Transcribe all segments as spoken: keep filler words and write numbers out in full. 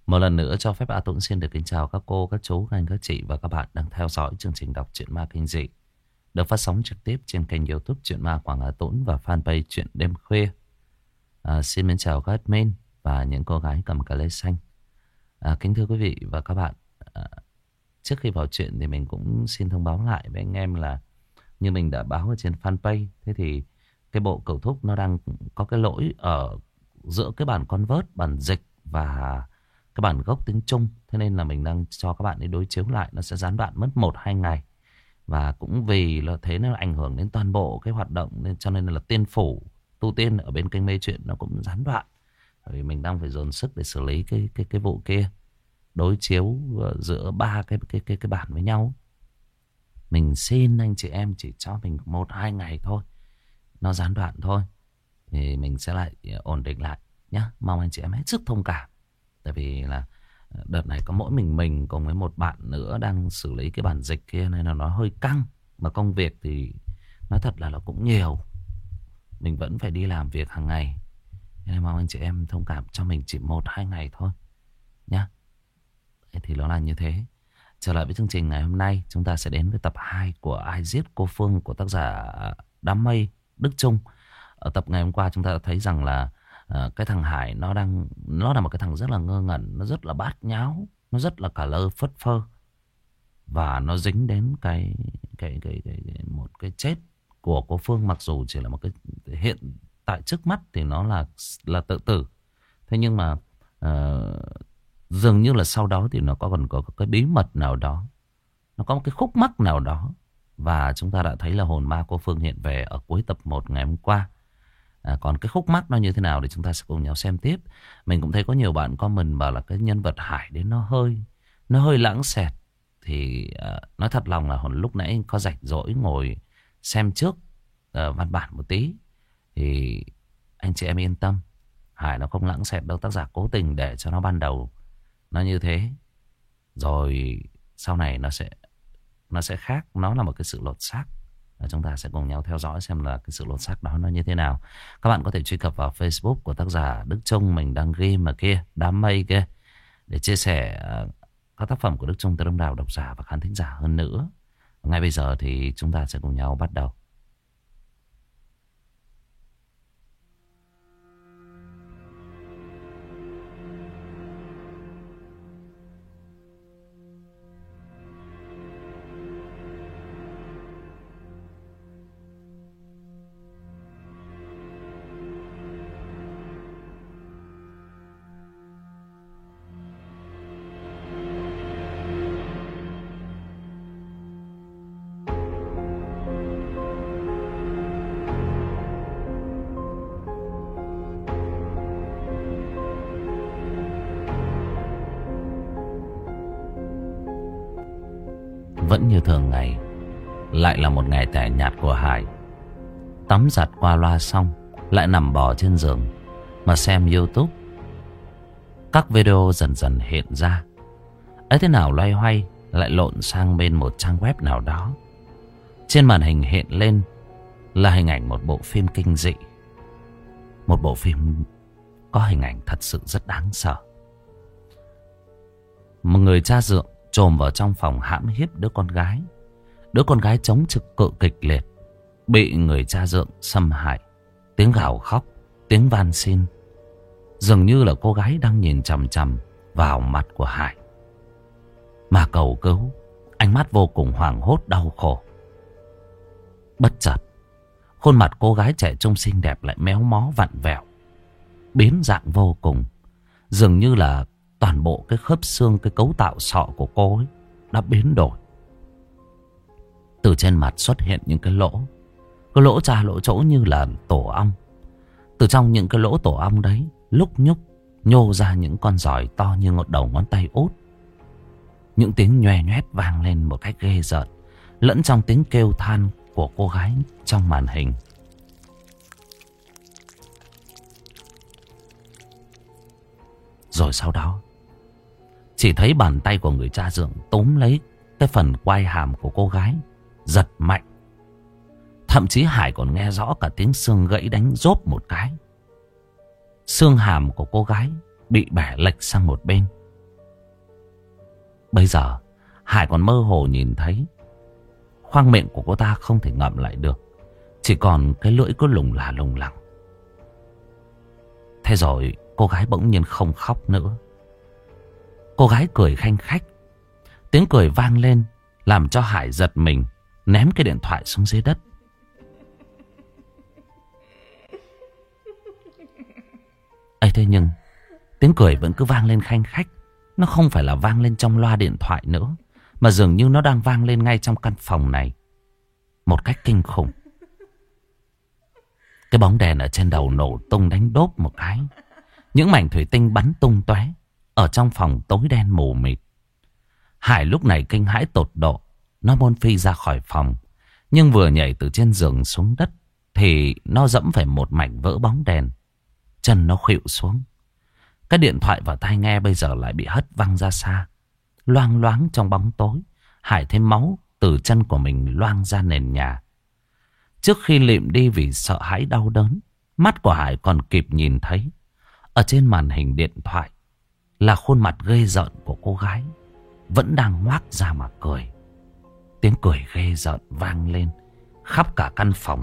Một lần nữa cho phép A Tuấn xin được kính chào các cô, các chú, các anh, các chị và các bạn đang theo dõi chương trình đọc truyện ma kinh dị được phát sóng trực tiếp trên kênh YouTube Truyện Ma Quảng A Tuấn và fanpage Truyện Đêm Khuya. À, xin mến chào các admin và những cô gái cầm cà lê xanh. À, kính thưa quý vị và các bạn, à, trước khi vào chuyện thì mình cũng xin thông báo lại với anh em là như mình đã báo ở trên fanpage, thế thì cái bộ cầu thúc nó đang có cái lỗi ở giữa cái bản convert, bản dịch và cái bản gốc tiếng Trung. Thế nên là mình đang cho các bạn đi đối chiếu lại. Nó sẽ gián đoạn mất một hai ngày. Và cũng vì là thế nó ảnh hưởng đến toàn bộ cái hoạt động, nên cho nên là tiên phủ tu tiên ở bên kênh Mê Chuyện nó cũng gián đoạn. Bởi vì mình đang phải dồn sức để xử lý cái cái cái vụ kia, đối chiếu giữa ba cái cái cái cái bản với nhau. Mình xin anh chị em chỉ cho mình một hai ngày thôi, nó gián đoạn thôi, thì mình sẽ lại ổn định lại nhá. Mong anh chị em hết sức thông cảm. Tại vì là đợt này có mỗi mình mình cùng với một bạn nữa đang xử lý cái bản dịch kia, nên là nó hơi căng. Mà công việc thì nói thật là nó cũng nhiều, mình vẫn phải đi làm việc hàng ngày, nên mong anh chị em thông cảm cho mình chỉ một hai ngày thôi nhá. Thì nó là như thế. Trở lại với chương trình ngày hôm nay, chúng ta sẽ đến với tập hai của Ai Giết Cô Phương của tác giả Đám Mây Đức Trung. Ở tập ngày hôm qua chúng ta đã thấy rằng là uh, cái thằng Hải nó đang nó là một cái thằng rất là ngơ ngẩn, nó rất là bát nháo, nó rất là cả lơ phất phơ, và nó dính đến cái cái, cái, cái, cái một cái chết của cô Phương, mặc dù chỉ là một cái hiện tại trước mắt thì nó là là tự tử. Thế nhưng mà uh, dường như là sau đó thì nó có còn có cái bí mật nào đó, nó có một cái khúc mắc nào đó. Và chúng ta đã thấy là hồn ma cô Phương hiện về ở cuối tập một ngày hôm qua. À, còn cái khúc mắc nó như thế nào thì chúng ta sẽ cùng nhau xem tiếp. Mình cũng thấy có nhiều bạn comment bảo là cái nhân vật Hải đến nó hơi Nó hơi lãng xẹt. Thì uh, nói thật lòng là lúc nãy có rảnh rỗi ngồi xem trước uh, văn bản một tí, thì anh chị em yên tâm, Hải nó không lãng xẹt đâu. Tác giả cố tình để cho nó ban đầu nó như thế, rồi sau này nó sẽ Nó sẽ khác. Nó là một cái sự lột xác. Và chúng ta sẽ cùng nhau theo dõi xem là cái sự lột xác đó nó như thế nào. Các bạn có thể truy cập vào Facebook của tác giả Đức Trung, mình đang ghi mà kia, Đám Mây kia, để chia sẻ các tác phẩm của Đức Trung tới đông đảo độc giả và khán thính giả hơn nữa. Ngay bây giờ thì chúng ta sẽ cùng nhau bắt đầu. Vẫn như thường ngày, lại là một ngày tẻ nhạt của Hải. Tắm giặt qua loa xong, lại nằm bò trên giường mà xem YouTube. Các video dần dần hiện ra, ấy thế nào loay hoay lại lộn sang bên một trang web nào đó. Trên màn hình hiện lên là hình ảnh một bộ phim kinh dị. Một bộ phim có hình ảnh thật sự rất đáng sợ. Một người cha dượng trồm vào trong phòng hãm hiếp đứa con gái. Đứa con gái chống trực cự kịch liệt, bị người cha dượng xâm hại. Tiếng gào khóc, tiếng van xin, dường như là cô gái đang nhìn chằm chằm vào mặt của Hải mà cầu cứu, ánh mắt vô cùng hoảng hốt đau khổ. Bất chợt, khuôn mặt cô gái trẻ trung xinh đẹp lại méo mó vặn vẹo, biến dạng vô cùng. Dường như là toàn bộ cái khớp xương, cái cấu tạo sọ của cô ấy đã biến đổi. Từ trên mặt xuất hiện những cái lỗ, cái lỗ ra lỗ chỗ như là tổ ong. Từ trong những cái lỗ tổ ong đấy, lúc nhúc nhô ra những con giòi to như ngọn đầu ngón tay út. Những tiếng nhoe nhoét vang lên một cách ghê rợn, lẫn trong tiếng kêu than của cô gái trong màn hình. Rồi sau đó, chỉ thấy bàn tay của người cha dượng túm lấy cái phần quai hàm của cô gái, giật mạnh. Thậm chí Hải còn nghe rõ cả tiếng xương gãy đánh rốp một cái. Xương hàm của cô gái bị bẻ lệch sang một bên, Bây giờ Hải còn mơ hồ nhìn thấy khoang miệng của cô ta không thể ngậm lại được, chỉ còn cái lưỡi cứ lủng là lủng lẳng. Thế rồi cô gái bỗng nhiên không khóc nữa. Cô gái cười khanh khách. Tiếng cười vang lên làm cho Hải giật mình, ném cái điện thoại xuống dưới đất. ấy thế nhưng tiếng cười vẫn cứ vang lên khanh khách. Nó không phải là vang lên trong loa điện thoại nữa, mà dường như nó đang vang lên ngay trong căn phòng này một cách kinh khủng. Cái bóng đèn ở trên đầu nổ tung đánh đốp một cái. Những mảnh thủy tinh bắn tung tóe. Ở trong phòng tối đen mù mịt. Hải lúc này kinh hãi tột độ. Nó muốn phi ra khỏi phòng, nhưng vừa nhảy từ trên giường xuống đất thì nó dẫm phải một mảnh vỡ bóng đèn. Chân nó khuỵu xuống. Cái điện thoại và tai nghe bây giờ lại bị hất văng ra xa. Loang loáng trong bóng tối, Hải thấy máu từ chân của mình loang ra nền nhà. Trước khi lịm đi vì sợ hãi đau đớn, mắt của Hải còn kịp nhìn thấy ở trên màn hình điện thoại là khuôn mặt ghê rợn của cô gái, vẫn đang ngoác ra mà cười. Tiếng cười ghê rợn vang lên khắp cả căn phòng.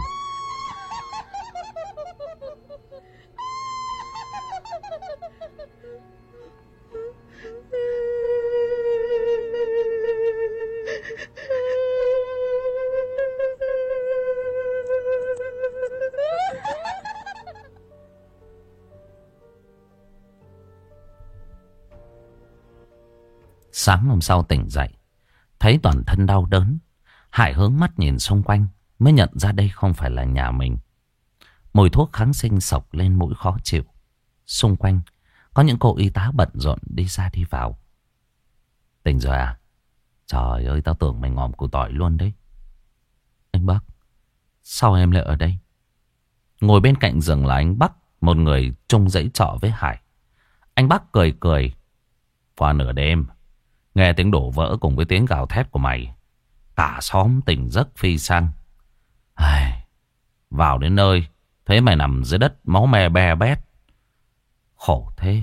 Sáng hôm sau tỉnh dậy, thấy toàn thân đau đớn, Hải hướng mắt nhìn xung quanh mới nhận ra đây không phải là nhà mình. Mùi thuốc kháng sinh sộc lên mũi khó chịu. Xung quanh có những cô y tá bận rộn đi ra đi vào. Tỉnh rồi à? Trời ơi, tao tưởng mày ngòm củ tỏi luôn đấy. Anh Bắc, sao em lại ở đây? Ngồi bên cạnh giường là anh Bắc, một người chung dãy trọ với Hải. Anh Bắc cười cười. Qua nửa đêm, nghe tiếng đổ vỡ cùng với tiếng gào thét của mày, cả xóm tỉnh giấc phi sang. Ai, vào đến nơi thấy mày nằm dưới đất máu me be bét. Khổ thế.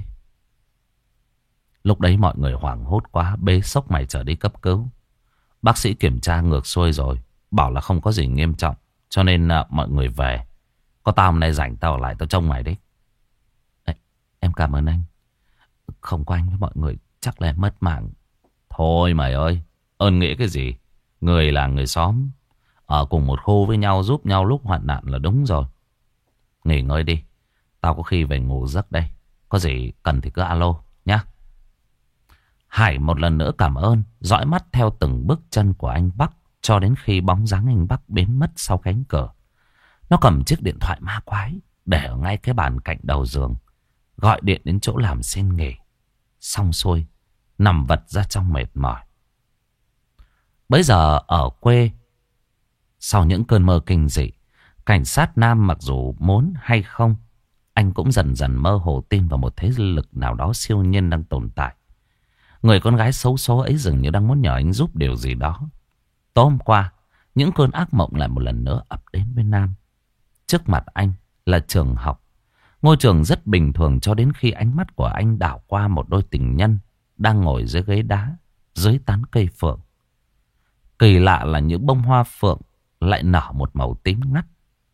Lúc đấy mọi người hoảng hốt quá, bế xốc mày trở đi cấp cứu. Bác sĩ kiểm tra ngược xuôi rồi, bảo là không có gì nghiêm trọng, cho nên uh, mọi người về. Có tao hôm nay rảnh tao ở lại tao trông mày đấy. Ê, em cảm ơn anh. Không có anh với mọi người chắc là em mất mạng. Thôi mày ơi, ơn nghĩa cái gì? Người là người xóm, ở cùng một khu với nhau, giúp nhau lúc hoạn nạn là đúng rồi. Nghỉ ngơi đi, tao có khi về ngủ giấc đây. Có gì cần thì cứ alo nhá. Hải một lần nữa cảm ơn, dõi mắt theo từng bước chân của anh Bắc cho đến khi bóng dáng anh Bắc biến mất sau cánh cửa. Nó cầm chiếc điện thoại ma quái để ở ngay cái bàn cạnh đầu giường, gọi điện đến chỗ làm xin nghỉ. Xong xuôi, nằm vật ra trong mệt mỏi. Bây giờ ở quê, sau những cơn mơ kinh dị, cảnh sát Nam mặc dù muốn hay không, anh cũng dần dần mơ hồ tin vào một thế lực nào đó siêu nhiên đang tồn tại. Người con gái xấu số ấy dường như đang muốn nhờ anh giúp điều gì đó. Tối hôm qua, những cơn ác mộng lại một lần nữa ập đến với Nam. Trước mặt anh là trường học. Ngôi trường rất bình thường cho đến khi ánh mắt của anh đảo qua một đôi tình nhân đang ngồi dưới ghế đá, dưới tán cây phượng. Kỳ lạ là những bông hoa phượng lại nở một màu tím ngắt.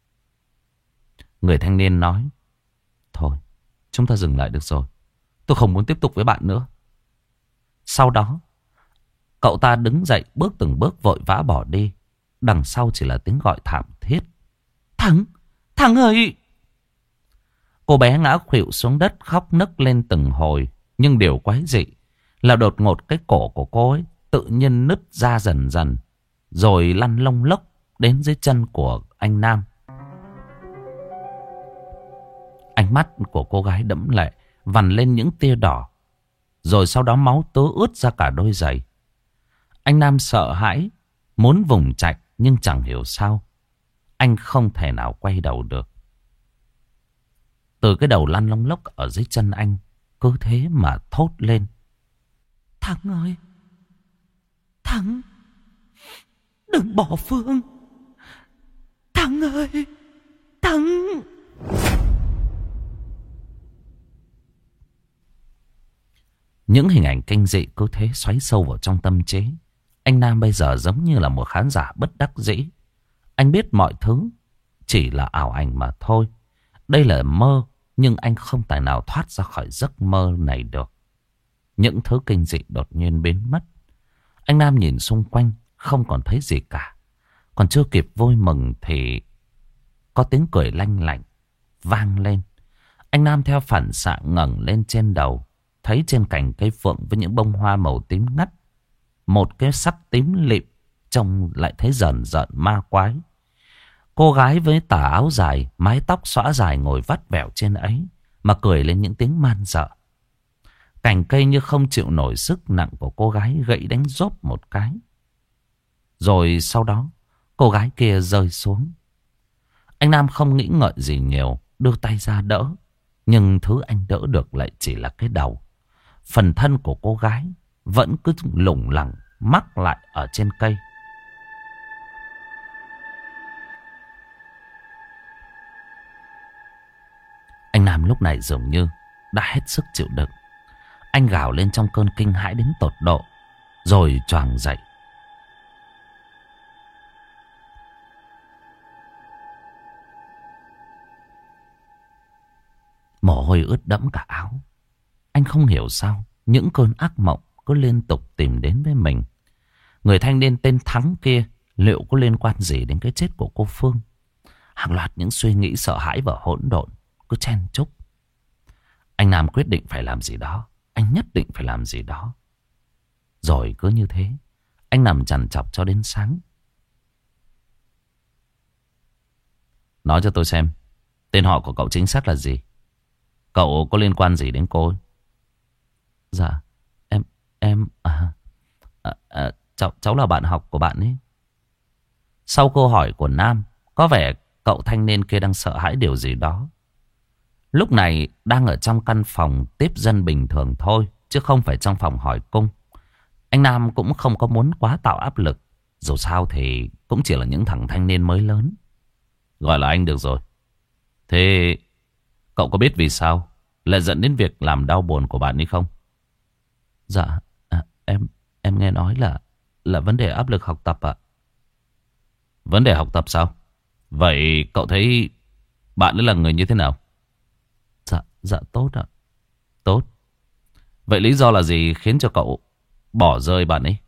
Người thanh niên nói, thôi, chúng ta dừng lại được rồi. Tôi không muốn tiếp tục với bạn nữa. Sau đó, cậu ta đứng dậy bước từng bước vội vã bỏ đi. Đằng sau chỉ là tiếng gọi thảm thiết. Thắng, Thắng ơi! Cô bé ngã khuỵu xuống đất khóc nấc lên từng hồi. Nhưng điều quái dị là đột ngột cái cổ của cô ấy tự nhiên nứt ra dần dần, rồi lăn lông lốc đến dưới chân của anh Nam. Ánh mắt của cô gái đẫm lệ, vằn lên những tia đỏ, rồi sau đó máu tứ ướt ra cả đôi giày. Anh Nam sợ hãi, muốn vùng chạy, nhưng chẳng hiểu sao anh không thể nào quay đầu được. Từ cái đầu lăn lông lốc ở dưới chân anh cứ thế mà thốt lên. Thắng ơi! Thắng! Đừng bỏ Phương! Thắng ơi! Thắng! Những hình ảnh kinh dị cứ thế xoáy sâu vào trong tâm trí. Anh Nam bây giờ giống như là một khán giả bất đắc dĩ. Anh biết mọi thứ chỉ là ảo ảnh mà thôi. Đây là mơ, nhưng anh không tài nào thoát ra khỏi giấc mơ này được. Những thứ kinh dị đột nhiên biến mất. Anh Nam nhìn xung quanh, không còn thấy gì cả. Còn chưa kịp vui mừng thì có tiếng cười lanh lảnh vang lên. Anh Nam theo phản xạ ngẩng lên trên đầu, thấy trên cành cây phượng với những bông hoa màu tím ngắt, một cái sắc tím lịm trông lại thấy rờn rợn ma quái. Cô gái với tà áo dài, mái tóc xõa dài ngồi vắt vẻo trên ấy mà cười lên những tiếng man dợ. Cành cây như không chịu nổi sức nặng của cô gái, gãy đánh rốp một cái. Rồi sau đó cô gái kia rơi xuống. Anh Nam không nghĩ ngợi gì nhiều, đưa tay ra đỡ. Nhưng thứ anh đỡ được lại chỉ là cái đầu. Phần thân của cô gái vẫn cứ lủng lẳng mắc lại ở trên cây. Anh Nam lúc này dường như đã hết sức chịu đựng. Anh gào lên trong cơn kinh hãi đến tột độ, rồi choàng dậy. Mồ hôi ướt đẫm cả áo. Anh không hiểu sao những cơn ác mộng cứ liên tục tìm đến với mình. Người thanh niên tên Thắng kia liệu có liên quan gì đến cái chết của cô Phương? Hàng loạt những suy nghĩ sợ hãi và hỗn độn cứ chen chúc. Anh Nam quyết định phải làm gì đó. Anh nhất định phải làm gì đó. Rồi cứ như thế, anh nằm trằn trọc cho đến sáng. Nói cho tôi xem, tên họ của cậu chính xác là gì? Cậu có liên quan gì đến cô ấy? Dạ, em, em, à, à, à, cháu, cháu là bạn học của bạn ấy. Sau câu hỏi của Nam, có vẻ cậu thanh niên kia đang sợ hãi điều gì đó. Lúc này đang ở trong căn phòng tiếp dân bình thường thôi, chứ không phải trong phòng hỏi cung. Anh Nam cũng không có muốn quá tạo áp lực. Dù sao thì cũng chỉ là những thằng thanh niên mới lớn. Gọi là anh được rồi. Thế cậu có biết vì sao lại dẫn đến việc làm đau buồn của bạn ấy không? Dạ, à, em em nghe nói là là vấn đề áp lực học tập ạ. Vấn đề học tập sao? Vậy cậu thấy bạn ấy là người như thế nào? Dạ, dạ tốt ạ. Tốt. Vậy lý do là gì khiến cho cậu bỏ rơi bạn ấy?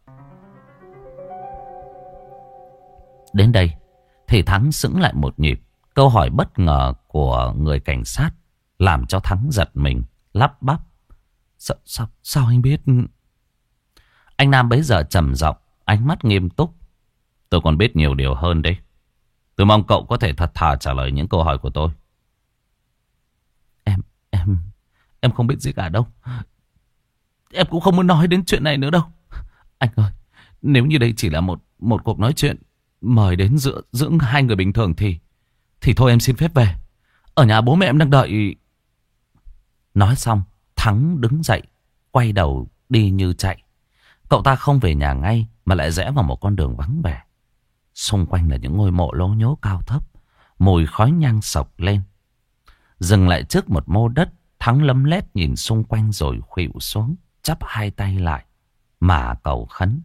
Đến đây thì Thắng sững lại một nhịp. Câu hỏi bất ngờ của người cảnh sát làm cho Thắng giật mình, lắp bắp. Sao, sao, sao anh biết? Anh Nam bấy giờ trầm giọng, ánh mắt nghiêm túc. Tôi còn biết nhiều điều hơn đấy. Tôi mong cậu có thể thật thà trả lời những câu hỏi của tôi. Em, em, em không biết gì cả đâu. Em cũng không muốn nói đến chuyện này nữa đâu. Anh ơi, nếu như đây chỉ là một một cuộc nói chuyện mời đến giữa giữa hai người bình thường thì thì thôi em xin phép về. Ở nhà bố mẹ em đang đợi. Nói xong, Thắng đứng dậy, quay đầu đi như chạy. Cậu ta không về nhà ngay mà lại rẽ vào một con đường vắng vẻ. Xung quanh là những ngôi mộ lố nhố cao thấp, mùi khói nhang sộc lên. Dừng lại trước một mô đất, Thắng lấm lét nhìn xung quanh rồi khuỵu xuống, chắp hai tay lại mà cầu khấn.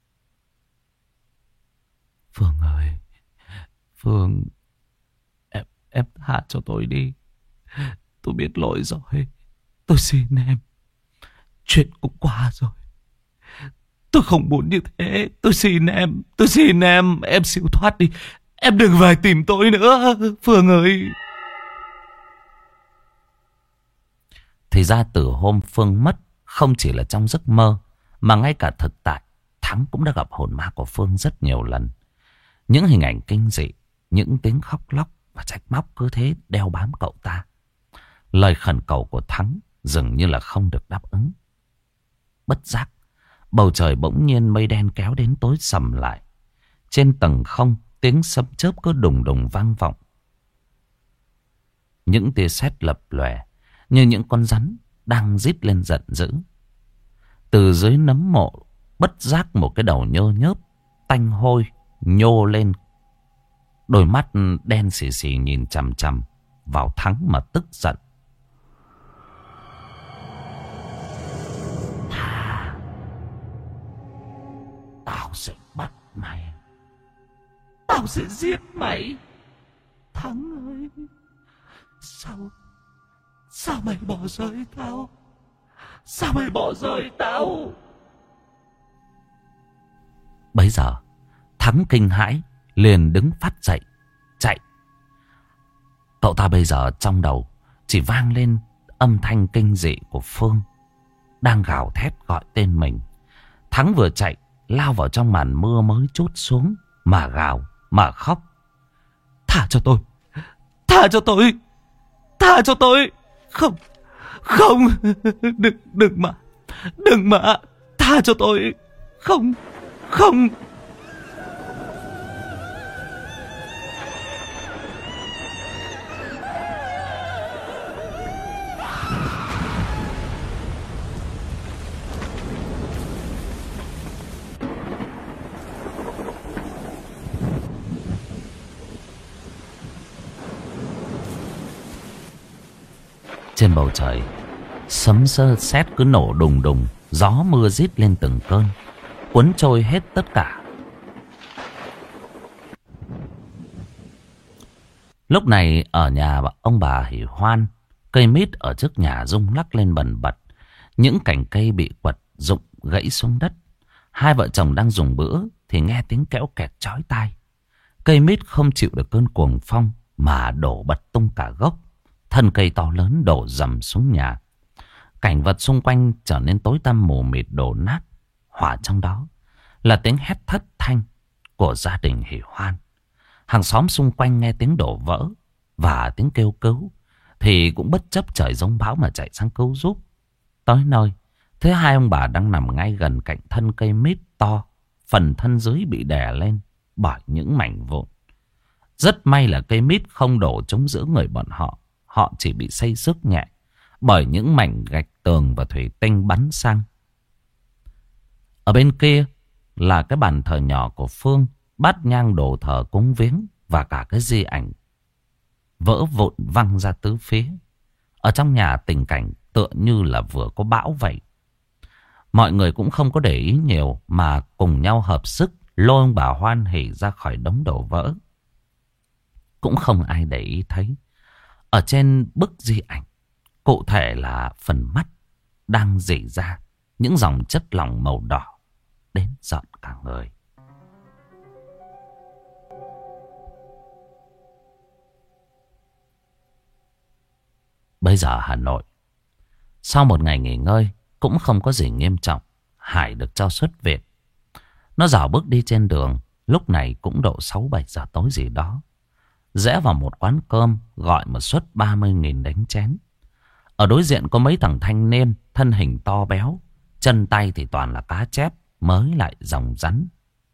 Phương ơi, Phương, em, em tha cho tôi đi. Tôi biết lỗi rồi. Tôi xin em. Chuyện cũng qua rồi. Tôi không muốn như thế. Tôi xin em. Tôi xin em. Em siêu thoát đi. Em đừng về tìm tôi nữa. Phương ơi. Thì ra từ hôm Phương mất, không chỉ là trong giấc mơ, mà ngay cả thực tại, Thắng cũng đã gặp hồn ma của Phương rất nhiều lần. Những hình ảnh kinh dị, những tiếng khóc lóc và trách móc cứ thế đeo bám cậu ta. Lời khẩn cầu của Thắng dường như là không được đáp ứng. Bất giác, bầu trời bỗng nhiên mây đen kéo đến tối sầm lại. Trên tầng không, tiếng sấm chớp cứ đùng đùng vang vọng. Những tia sét lập lòe như những con rắn đang rít lên giận dữ. Từ dưới nấm mộ, bất giác một cái đầu nhơ nhớp, tanh hôi, nhô lên. Đôi mắt đen xì xì nhìn chằm chằm vào Thắng mà tức giận. sẽ bắt mày. Tao sẽ giết mày. Thắng ơi, Sao Sao mày bỏ rơi tao? Sao mày bỏ rơi tao? Bấy giờ Thắng kinh hãi, liền đứng phát dậy chạy. Cậu ta bây giờ trong đầu chỉ vang lên âm thanh kinh dị của Phương đang gào thét gọi tên mình. Thắng vừa chạy lao vào trong màn mưa mới trút xuống, mà gào mà khóc. Tha cho tôi, tha cho tôi, tha cho tôi. Không, không, đừng, đừng mà, đừng mà, tha cho tôi. Không, không. Trên bầu trời, sấm sơ sét cứ nổ đùng đùng, gió mưa rít lên từng cơn, cuốn trôi hết tất cả. Lúc này ở nhà ông bà Hỷ Hoan, cây mít ở trước nhà rung lắc lên bần bật. Những cành cây bị quật rụng gãy xuống đất. Hai vợ chồng đang dùng bữa thì nghe tiếng kéo kẹt chói tai. Cây mít không chịu được cơn cuồng phong mà đổ bật tung cả gốc. Thân cây to lớn đổ dầm xuống nhà. Cảnh vật xung quanh trở nên tối tăm mù mịt đổ nát. Hòa trong đó là tiếng hét thất thanh của gia đình Hỷ Hoan. Hàng xóm xung quanh nghe tiếng đổ vỡ và tiếng kêu cứu thì cũng bất chấp trời giông bão mà chạy sang cứu giúp. Tới nơi, thấy hai ông bà đang nằm ngay gần cạnh thân cây mít to. Phần thân dưới bị đè lên bởi những mảnh vụn. Rất may là cây mít không đổ trúng giữa người bọn họ. Họ chỉ bị xây xước nhẹ bởi những mảnh gạch tường và thủy tinh bắn sang. Ở bên kia là cái bàn thờ nhỏ của Phương, bát nhang đồ thờ cúng viếng và cả cái di ảnh vỡ vụn văng ra tứ phía. Ở trong nhà tình cảnh tựa như là vừa có bão vậy. Mọi người cũng không có để ý nhiều mà cùng nhau hợp sức lôi ông bà hoan hỉ ra khỏi đống đổ vỡ. Cũng không ai để ý thấy ở trên bức di ảnh, cụ thể là phần mắt đang rỉ ra những dòng chất lỏng màu đỏ đến giận cả người. Bây giờ Hà Nội, sau một ngày nghỉ ngơi cũng không có gì nghiêm trọng, Hải được cho xuất viện. Nó dạo bước đi trên đường, lúc này cũng độ sáu bảy giờ tối gì đó. Rẽ vào một quán cơm gọi một suất ba mươi nghìn đánh chén. Ở đối diện có mấy thằng thanh niên, thân hình to béo, chân tay thì toàn là cá chép, mới lại ròng rắn.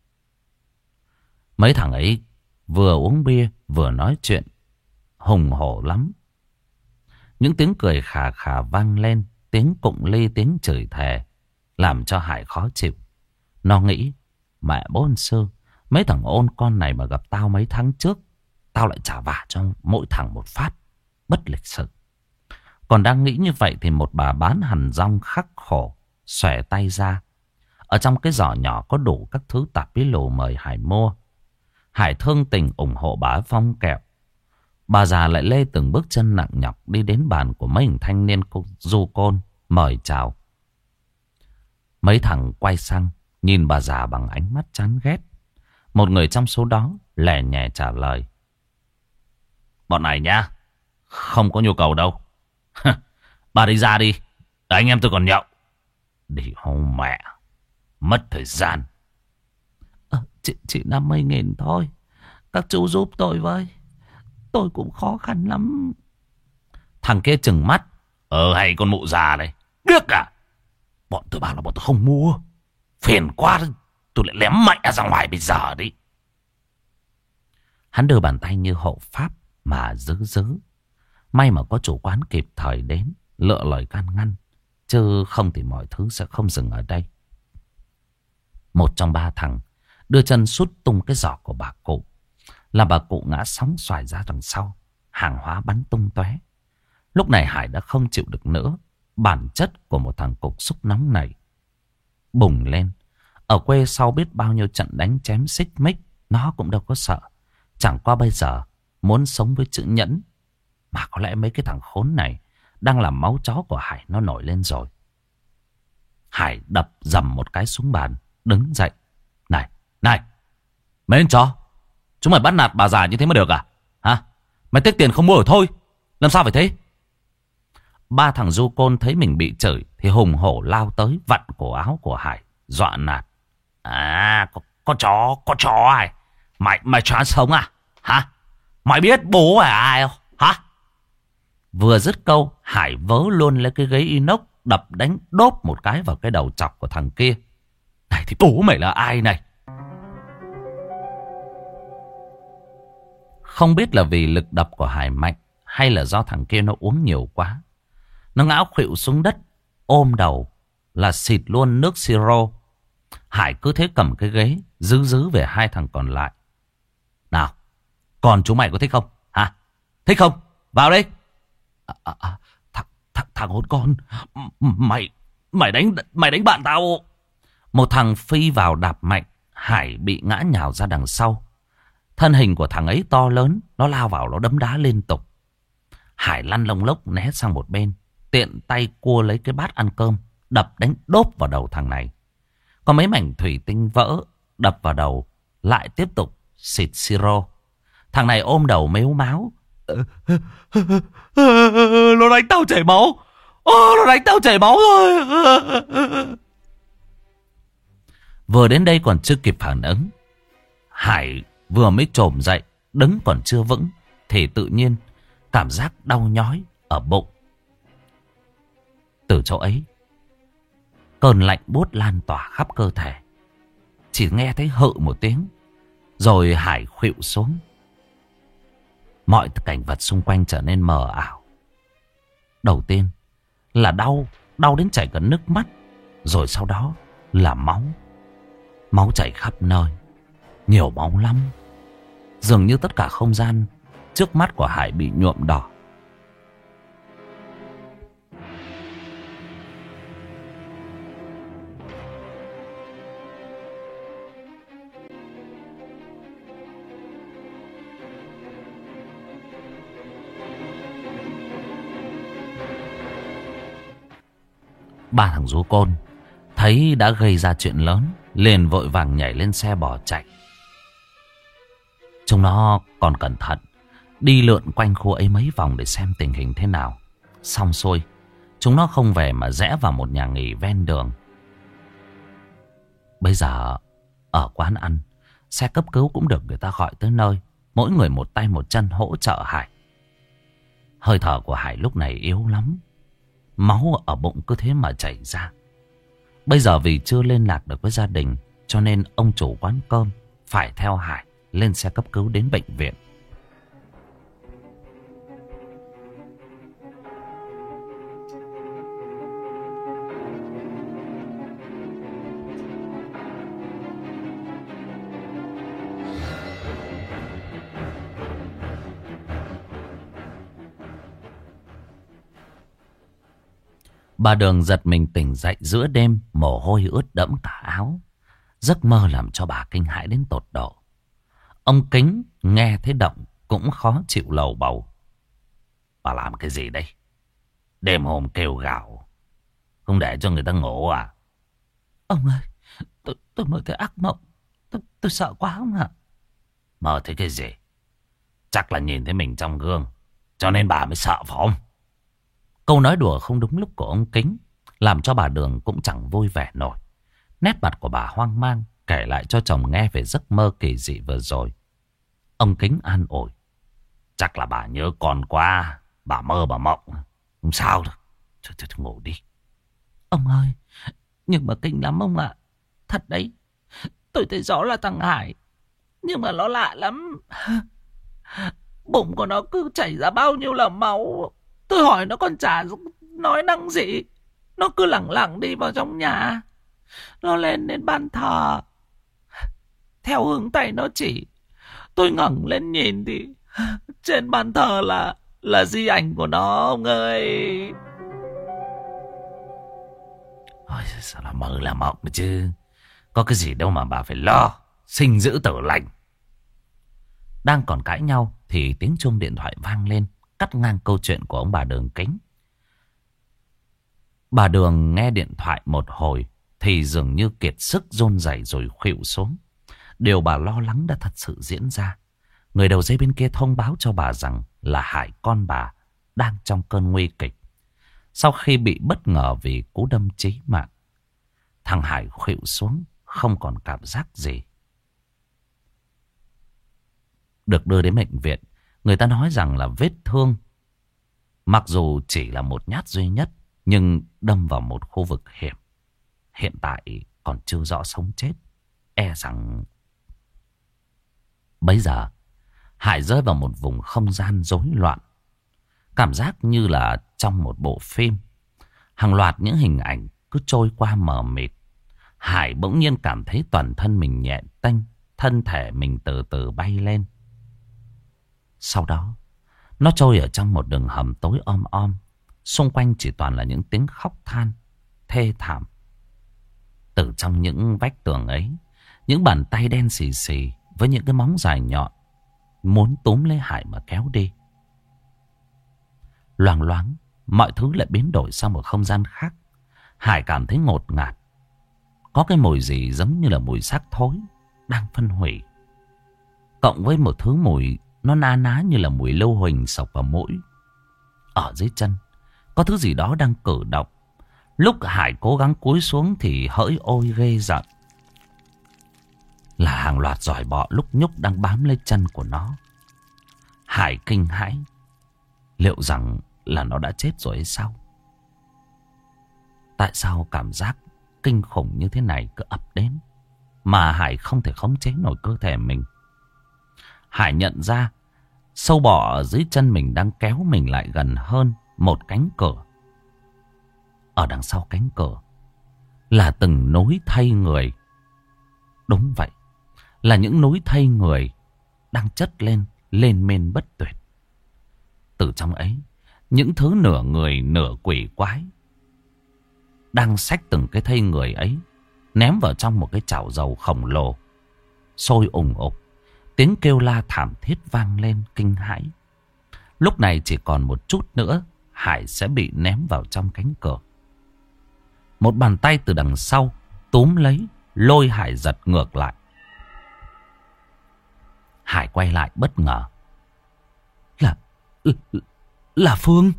Mấy thằng ấy vừa uống bia vừa nói chuyện, hùng hổ lắm. Những tiếng cười khà khà vang lên, tiếng cụng ly, tiếng chửi thề, làm cho Hải khó chịu. Nó nghĩ, mẹ bốn sư, mấy thằng ôn con này mà gặp tao mấy tháng trước, tao lại trả vả cho mỗi thằng một phát, bất lịch sự. Còn đang nghĩ như vậy thì một bà bán hẳn rong khắc khổ xòe tay ra. Ở trong cái giỏ nhỏ có đủ các thứ tạp bí lù mời Hải mua. Hải thương tình ủng hộ bà phong kẹo. Bà già lại lê từng bước chân nặng nhọc đi đến bàn của mấy hình thanh niên du côn mời chào. Mấy thằng quay sang nhìn bà già bằng ánh mắt chán ghét. Một người trong số đó lẻ nhẹ trả lời: bọn này nhá, không có nhu cầu đâu. Bà đi ra đi, để anh em tôi còn nhậu. Đi hông mẹ, mất thời gian. À, chị, chị năm mươi nghìn thôi, các chú giúp tôi với, tôi cũng khó khăn lắm. Thằng kia trừng mắt: Ờ hay con mụ già này, biết à? Bọn tôi bảo là bọn tôi không mua. Phiền quá, tôi lại lém mẹ ra ngoài bây giờ đi. Hắn đưa bàn tay như hộ pháp mà giữ giữ. May mà có chủ quán kịp thời đến lựa lời can ngăn, chứ không thì mọi thứ sẽ không dừng ở đây. Một trong ba thằng đưa chân sút tung cái giỏ của bà cụ, là bà cụ ngã sóng xoài ra đằng sau, hàng hóa bắn tung tóe. Lúc này Hải đã không chịu được nữa. Bản chất của một thằng cục xúc nóng này bùng lên. Ở quê sau biết bao nhiêu trận đánh chém xích mích, nó cũng đâu có sợ. Chẳng qua bây giờ muốn sống với chữ nhẫn. Mà có lẽ mấy cái thằng khốn này đang làm máu chó của Hải nó nổi lên rồi. Hải đập dầm một cái xuống bàn, đứng dậy. Này, này, mấy anh chó, chúng mày bắt nạt bà già như thế mà được à? Hả? Mày tiếc tiền không mua ở thôi, làm sao phải thế? Ba thằng du côn thấy mình bị chửi thì hùng hổ lao tới vặn cổ áo của Hải, dọa nạt. À, có, có chó, có chó ai? Mày, mày choáng sống à? Hả? Mày biết bố là ai không? Hả? Vừa dứt câu, Hải vớ luôn lấy cái ghế inox đập đánh đốp một cái vào cái đầu chọc của thằng kia. Này thì bố mày là ai này? Không biết là vì lực đập của Hải mạnh hay là do thằng kia nó uống nhiều quá. Nó ngã khuỵu xuống đất, ôm đầu là xịt luôn nước siro. Hải cứ thế cầm cái ghế giữ giữ về hai thằng còn lại. Nào, còn chúng mày có thích không? Hả? Thích không? Vào đây. À, à, à, thằng, thằng, thằng hôn con, mày mày đánh mày đánh bạn tao. Một thằng phi vào đạp mạnh, Hải bị ngã nhào ra đằng sau. Thân hình của thằng ấy to lớn, nó lao vào nó đấm đá liên tục. Hải lăn lông lốc né sang một bên, tiện tay cua lấy cái bát ăn cơm, đập đánh đốp vào đầu thằng này. Có mấy mảnh thủy tinh vỡ đập vào đầu, lại tiếp tục xịt siro. Thằng này ôm đầu mếu máo. Nó đánh tao chảy máu. Ô, nó đánh tao chảy máu rồi. Vừa đến đây còn chưa kịp phản ứng, Hải vừa mới trồm dậy, đứng còn chưa vững, thì tự nhiên cảm giác đau nhói ở bụng. Từ chỗ ấy, cơn lạnh buốt lan tỏa khắp cơ thể. Chỉ nghe thấy hự một tiếng, rồi Hải khuỵu xuống. Mọi cảnh vật xung quanh trở nên mờ ảo. Đầu tiên là đau, đau đến chảy cả nước mắt. Rồi sau đó là máu. Máu chảy khắp nơi, nhiều máu lắm. Dường như tất cả không gian trước mắt của Hải bị nhuộm đỏ. Ba thằng rú côn thấy đã gây ra chuyện lớn, liền vội vàng nhảy lên xe bỏ chạy. Chúng nó còn cẩn thận đi lượn quanh khu ấy mấy vòng để xem tình hình thế nào. Xong xuôi, chúng nó không về mà rẽ vào một nhà nghỉ ven đường. Bây giờ ở quán ăn, xe cấp cứu cũng được người ta gọi tới nơi. Mỗi người một tay một chân hỗ trợ Hải. Hơi thở của Hải lúc này yếu lắm, máu ở bụng cứ thế mà chảy ra. Bây giờ vì chưa liên lạc được với gia đình, cho nên ông chủ quán cơm phải theo Hải lên xe cấp cứu đến bệnh viện. Bà Đường giật mình tỉnh dậy giữa đêm, mồ hôi ướt đẫm cả áo. Giấc mơ làm cho bà kinh hãi đến tột độ. Ông Kính nghe thấy động cũng khó chịu lầu bầu. Bà làm cái gì đây? Đêm hôm kêu gào, không để cho người ta ngủ à? Ông ơi, tôi, tôi mơ thấy ác mộng. Tôi, tôi sợ quá ông ạ. Mơ thấy cái gì? Chắc là nhìn thấy mình trong gương, cho nên bà mới sợ phải không? Câu nói đùa không đúng lúc của ông Kính làm cho bà Đường cũng chẳng vui vẻ nổi. Nét mặt của bà hoang mang, kể lại cho chồng nghe về giấc mơ kỳ dị vừa rồi. Ông Kính an ủi. Chắc là bà nhớ con quá, bà mơ bà mộng. Không sao đâu, thôi, thôi, thôi ngủ đi. Ông ơi, nhưng mà kinh lắm ông ạ. Thật đấy, tôi thấy rõ là thằng Hải, nhưng mà nó lạ lắm. Bụng của nó cứ chảy ra bao nhiêu là máu. Tôi hỏi nó còn chả nói năng gì. Nó cứ lẳng lẳng đi vào trong nhà. Nó lên đến bàn thờ, theo hướng tay nó chỉ. Tôi ngẩng lên nhìn thì trên bàn thờ là Là di ảnh của nó ông ơi. Ôi sao là mơ là mộng chứ. Có cái gì đâu mà bà phải lo. Sinh giữ tử lành. Đang còn cãi nhau thì tiếng chuông điện thoại vang lên, cắt ngang câu chuyện của ông bà Đường Kính. Bà Đường nghe điện thoại một hồi thì dường như kiệt sức run rẩy rồi khuỵu xuống. Điều bà lo lắng đã thật sự diễn ra. Người đầu dây bên kia thông báo cho bà rằng là Hải con bà đang trong cơn nguy kịch. Sau khi bị bất ngờ vì cú đâm chí mạng, thằng Hải khuỵu xuống, không còn cảm giác gì. Được đưa đến bệnh viện, người ta nói rằng là vết thương, mặc dù chỉ là một nhát duy nhất, nhưng đâm vào một khu vực hiểm. Hiện tại còn chưa rõ sống chết. E rằng... Bây giờ, Hải rơi vào một vùng không gian rối loạn. Cảm giác như là trong một bộ phim. Hàng loạt những hình ảnh cứ trôi qua mờ mịt. Hải bỗng nhiên cảm thấy toàn thân mình nhẹ tênh, thân thể mình từ từ bay lên. Sau đó, nó trôi ở trong một đường hầm tối om om. Xung quanh chỉ toàn là những tiếng khóc than, thê thảm. Từ trong những vách tường ấy, những bàn tay đen xì xì với những cái móng dài nhọn muốn túm lấy Hải mà kéo đi. Loang loáng, mọi thứ lại biến đổi sang một không gian khác. Hải cảm thấy ngột ngạt. Có cái mùi gì giống như là mùi xác thối đang phân hủy, cộng với một thứ mùi nó na ná như là mùi lưu huỳnh sộc vào mũi. Ở dưới chân có thứ gì đó đang cử động. Lúc Hải cố gắng cúi xuống thì hỡi ôi ghê giận, là hàng loạt giỏi bọ lúc nhúc đang bám lấy chân của nó. Hải kinh hãi, liệu rằng là nó đã chết rồi hay sao? Tại sao cảm giác kinh khủng như thế này cứ ập đến, mà Hải không thể khống chế nổi cơ thể mình? Hải nhận ra sâu bọ ở dưới chân mình đang kéo mình lại gần hơn một cánh cửa. Ở đằng sau cánh cửa là từng núi thây người. Đúng vậy, là những núi thây người đang chất lên, lên men bất tuyệt. Từ trong ấy, những thứ nửa người nửa quỷ quái đang xách từng cái thây người ấy ném vào trong một cái chảo dầu khổng lồ, sôi ùng ục. Tiếng kêu la thảm thiết vang lên kinh hãi. Lúc này chỉ còn một chút nữa Hải sẽ bị ném vào trong cánh cửa. Một bàn tay từ đằng sau túm lấy, lôi Hải giật ngược lại. Hải quay lại bất ngờ. Là... là Phương.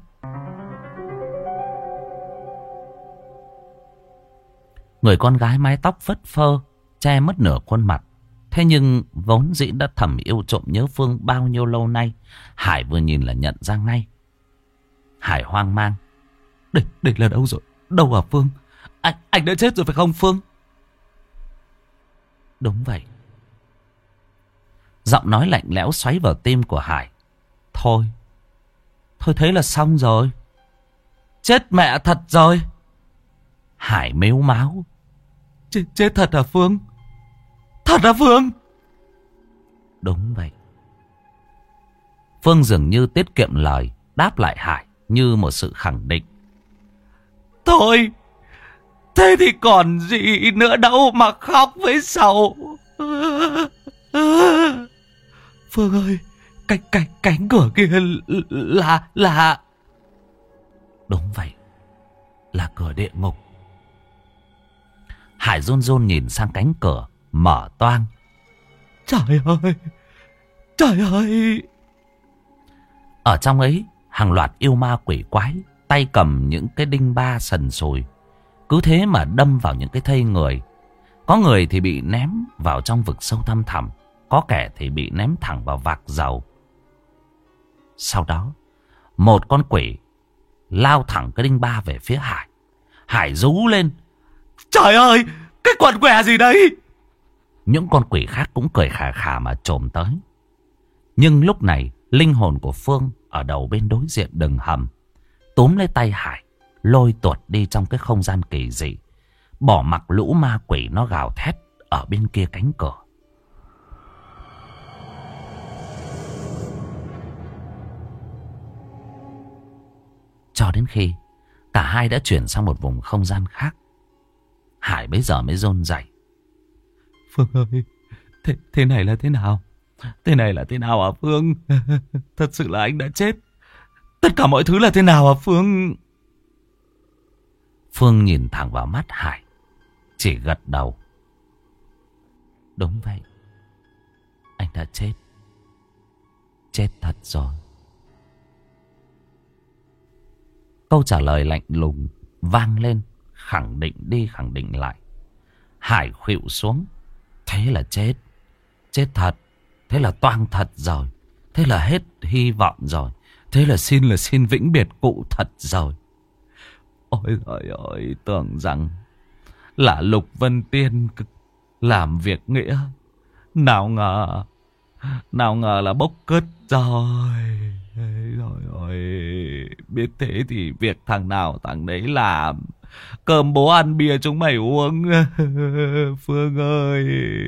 Người con gái mái tóc phất phơ, che mất nửa khuôn mặt. Thế nhưng vốn dĩ đã thầm yêu trộm nhớ Phương bao nhiêu lâu nay, Hải vừa nhìn là nhận ra ngay. Hải hoang mang. Đây, đây là đâu rồi? Đâu à Phương? Anh, anh đã chết rồi phải không Phương? Đúng vậy. Giọng nói lạnh lẽo xoáy vào tim của Hải. Thôi, thôi thế là xong rồi. Chết mẹ thật rồi. Hải mếu máo. Chết, chết thật hả Phương? Thật hả Phương? Đúng vậy. Phương dường như tiết kiệm lời, đáp lại Hải như một sự khẳng định. Thôi, thế thì còn gì nữa đâu mà khóc với sầu. Phương ơi, cánh, cánh, cánh cửa kia là... là... Đúng vậy, là cửa địa ngục. Hải run run nhìn sang cánh cửa mở toang. Trời ơi, trời ơi. Ở trong ấy, hàng loạt yêu ma quỷ quái, tay cầm những cái đinh ba sần sùi, cứ thế mà đâm vào những cái thây người. Có người thì bị ném vào trong vực sâu thăm thẳm, có kẻ thì bị ném thẳng vào vạc dầu. Sau đó, một con quỷ lao thẳng cái đinh ba về phía Hải. Hải rú lên. Trời ơi, cái quần què gì đấy? Những con quỷ khác cũng cười khà khà mà trồm tới. Nhưng lúc này, linh hồn của Phương ở đầu bên đối diện đường hầm túm lấy tay Hải, lôi tuột đi trong cái không gian kỳ dị, bỏ mặc lũ ma quỷ nó gào thét ở bên kia cánh cửa. Cho đến khi cả hai đã chuyển sang một vùng không gian khác, Hải bấy giờ mới run rẩy. Phương ơi, thế, thế này là thế nào? Thế này là thế nào hả Phương? Thật sự là anh đã chết. Tất cả mọi thứ là thế nào hả Phương? Phương nhìn thẳng vào mắt Hải, chỉ gật đầu. Đúng vậy, anh đã chết. Chết thật rồi. Câu trả lời lạnh lùng vang lên, khẳng định đi khẳng định lại. Hải khuỵu xuống. Thế là chết. Chết thật. Thế là toang thật rồi. Thế là hết hy vọng rồi. Thế là xin là xin vĩnh biệt cụ thật rồi. Ôi trời ơi, tưởng rằng là Lục Vân Tiên làm việc nghĩa. Nào ngờ, nào ngờ là bốc cất rồi. Rồi ôi, biết thế thì việc thằng nào thằng đấy làm. Cơm bố ăn bia chúng mày uống. Phương ơi.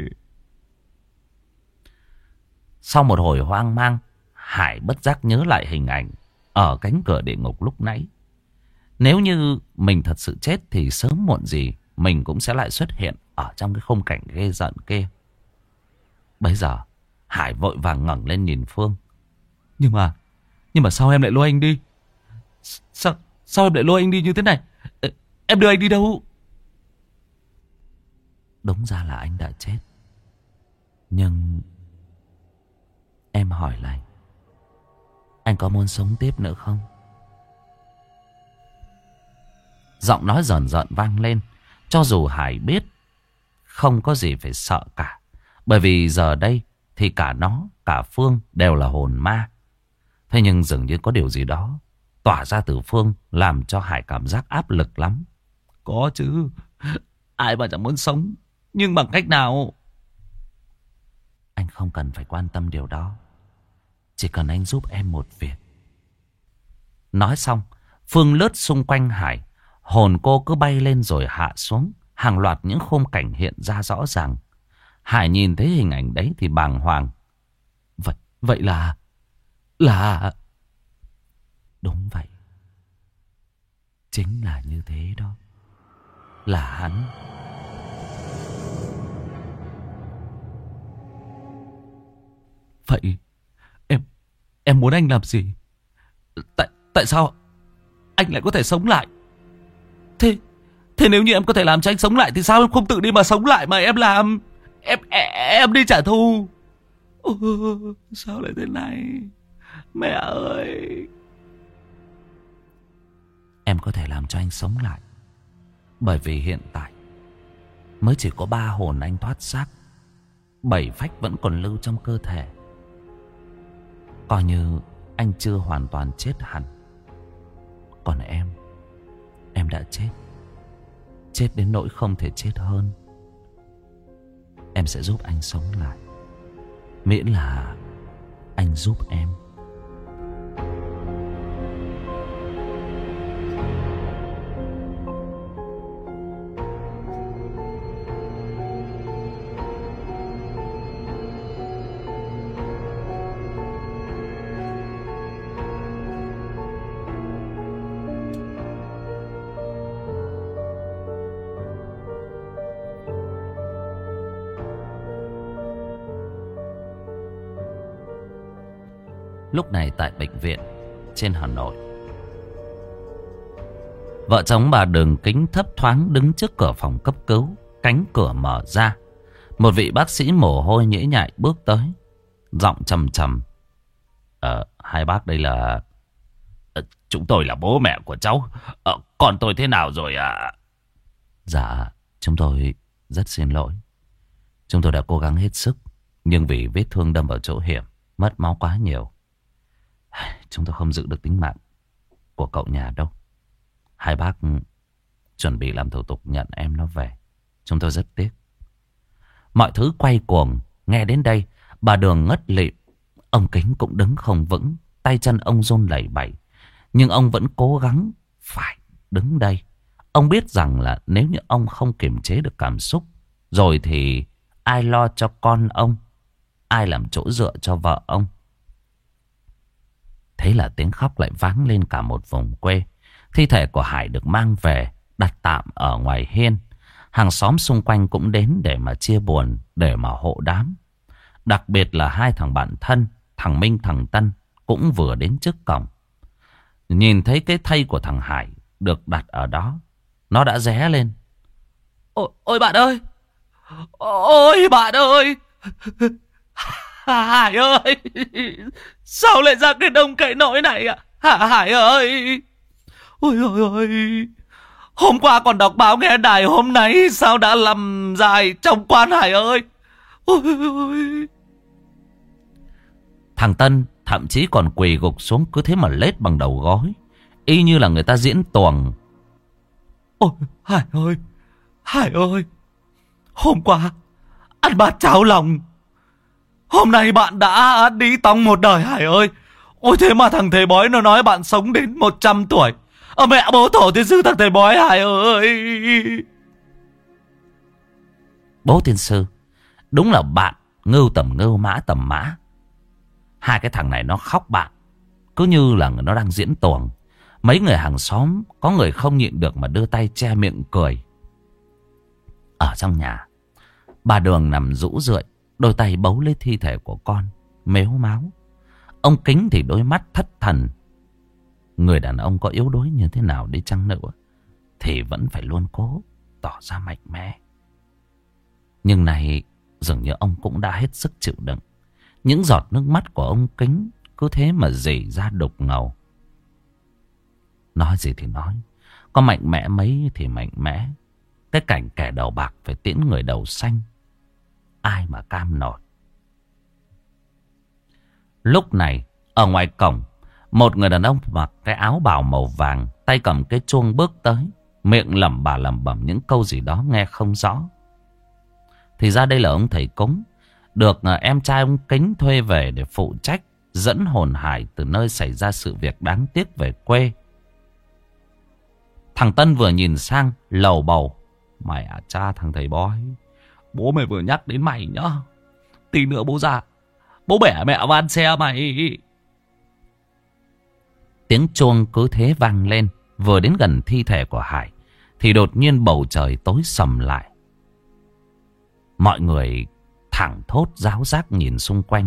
Sau một hồi hoang mang, Hải bất giác nhớ lại hình ảnh ở cánh cửa địa ngục lúc nãy. Nếu như mình thật sự chết thì sớm muộn gì mình cũng sẽ lại xuất hiện ở trong cái khung cảnh ghê rợn kia. Bây giờ Hải vội vàng ngẩng lên nhìn Phương. Nhưng mà Nhưng mà sao em lại lôi anh đi? Sao Sao em lại lôi anh đi như thế này? Em đưa anh đi đâu? Đúng ra là anh đã chết. Nhưng em hỏi lại, anh có muốn sống tiếp nữa không? Giọng nói rờn rợn vang lên. Cho dù Hải biết không có gì phải sợ cả, bởi vì giờ đây thì cả nó, cả Phương đều là hồn ma. Thế nhưng dường như có điều gì đó tỏa ra từ Phương làm cho Hải cảm giác áp lực lắm. Có chứ. Ai mà chẳng muốn sống. Nhưng bằng cách nào? Anh không cần phải quan tâm điều đó. Chỉ cần anh giúp em một việc. Nói xong, Phương lướt xung quanh Hải. Hồn cô cứ bay lên rồi hạ xuống. Hàng loạt những khung cảnh hiện ra rõ ràng. Hải nhìn thấy hình ảnh đấy thì bàng hoàng. Vậy, vậy là... Là... Đúng vậy. Chính là như thế đó. Là hắn. Vậy em em muốn anh làm gì? Tại tại sao anh lại có thể sống lại? Thế thế nếu như em có thể làm cho anh sống lại thì sao em không tự đi mà sống lại mà em làm? Em em, em đi trả thù. Ồ, sao lại thế này? Mẹ ơi. Em có thể làm cho anh sống lại, bởi vì hiện tại mới chỉ có ba hồn anh thoát xác, bảy phách vẫn còn lưu trong cơ thể. Coi như anh chưa hoàn toàn chết hẳn. Còn em, em đã chết. Chết đến nỗi không thể chết hơn. Em sẽ giúp anh sống lại, miễn là anh giúp em. Lúc này tại bệnh viện trên Hà Nội, vợ chồng bà Đường Kính thấp thoáng đứng trước cửa phòng cấp cứu. Cánh cửa mở ra, một vị bác sĩ mồ hôi nhễ nhại bước tới, giọng trầm trầm. Ờ, hai bác đây là... Ờ, chúng tôi là bố mẹ của cháu. Ờ, còn tôi thế nào rồi ạ? À? Dạ, chúng tôi rất xin lỗi. Chúng tôi đã cố gắng hết sức, nhưng vì vết thương đâm vào chỗ hiểm, mất máu quá nhiều, chúng tôi không giữ được tính mạng của cậu nhà đâu. Hai bác chuẩn bị làm thủ tục nhận em nó về. Chúng tôi rất tiếc. Mọi thứ quay cuồng. Nghe đến đây, bà Đường ngất lịm. Ông Kính cũng đứng không vững, tay chân ông run lẩy bẩy. Nhưng ông vẫn cố gắng phải đứng đây. Ông biết rằng là nếu như ông không kiềm chế được cảm xúc, rồi thì ai lo cho con ông, ai làm chỗ dựa cho vợ ông. Thế là tiếng khóc lại vang lên cả một vùng quê. Thi thể của Hải được mang về, đặt tạm ở ngoài hiên. Hàng xóm xung quanh cũng đến để mà chia buồn, để mà hộ đám. Đặc biệt là hai thằng bạn thân, thằng Minh thằng Tân cũng vừa đến trước cổng. Nhìn thấy cái thây của thằng Hải được đặt ở đó, nó đã ré lên. Ôi, ôi bạn ơi! Ôi bạn ơi! Hải ơi! Sao lại ra cái đông cái nỗi này ạ? À? Hải ơi! Ôi ôi ôi! Hôm qua còn đọc báo nghe đài, hôm nay sao đã làm dài trong quan Hải ơi! Ôi ôi ôi! Thằng Tân thậm chí còn quỳ gục xuống, cứ thế mà lết bằng đầu gối, y như là người ta diễn tuồng. Ôi Hải ơi! Hải ơi! Hôm qua ăn bát cháo lòng, hôm nay bạn đã đi tòng một đời Hải ơi! Ôi thế mà thằng thầy bói nó nói bạn sống đến một trăm tuổi. Ờ mẹ bố tổ tiên sư thằng thầy bói Hải ơi! Bố tiên sư đúng là bạn ngưu tầm ngưu, mã tầm mã. Hai cái thằng này nó khóc bạn, cứ như là nó đang diễn tuồng. Mấy người hàng xóm có người không nhịn được mà đưa tay che miệng cười. Ở trong nhà, bà Đường nằm rũ rượi, đôi tay bấu lấy thi thể của con, mếu máo. Ông Kính thì đôi mắt thất thần. Người đàn ông có yếu đuối như thế nào đi chăng nữa thì vẫn phải luôn cố tỏ ra mạnh mẽ. Nhưng này dường như ông cũng đã hết sức chịu đựng. Những giọt nước mắt của ông Kính cứ thế mà rỉ ra đục ngầu. Nói gì thì nói, có mạnh mẽ mấy thì mạnh mẽ, cái cảnh kẻ đầu bạc phải tiễn người đầu xanh, ai mà cam nổi. Lúc này ở ngoài cổng, một người đàn ông mặc cái áo bào màu vàng, tay cầm cái chuông bước tới, miệng lẩm bà lẩm bẩm những câu gì đó nghe không rõ. Thì ra đây là ông thầy cúng, được em trai ông Kính thuê về để phụ trách dẫn hồn Hải từ nơi xảy ra sự việc đáng tiếc về quê. Thằng Tân vừa nhìn sang lầu bầu. Mày à cha thằng thầy bói, bố mày vừa nhắc đến mày nhá. Tí nữa bố ra, bố bẻ mẹ van xe mày. Tiếng chuông cứ thế vang lên. Vừa đến gần thi thể của Hải thì đột nhiên bầu trời tối sầm lại. Mọi người thẳng thốt ráo rác nhìn xung quanh.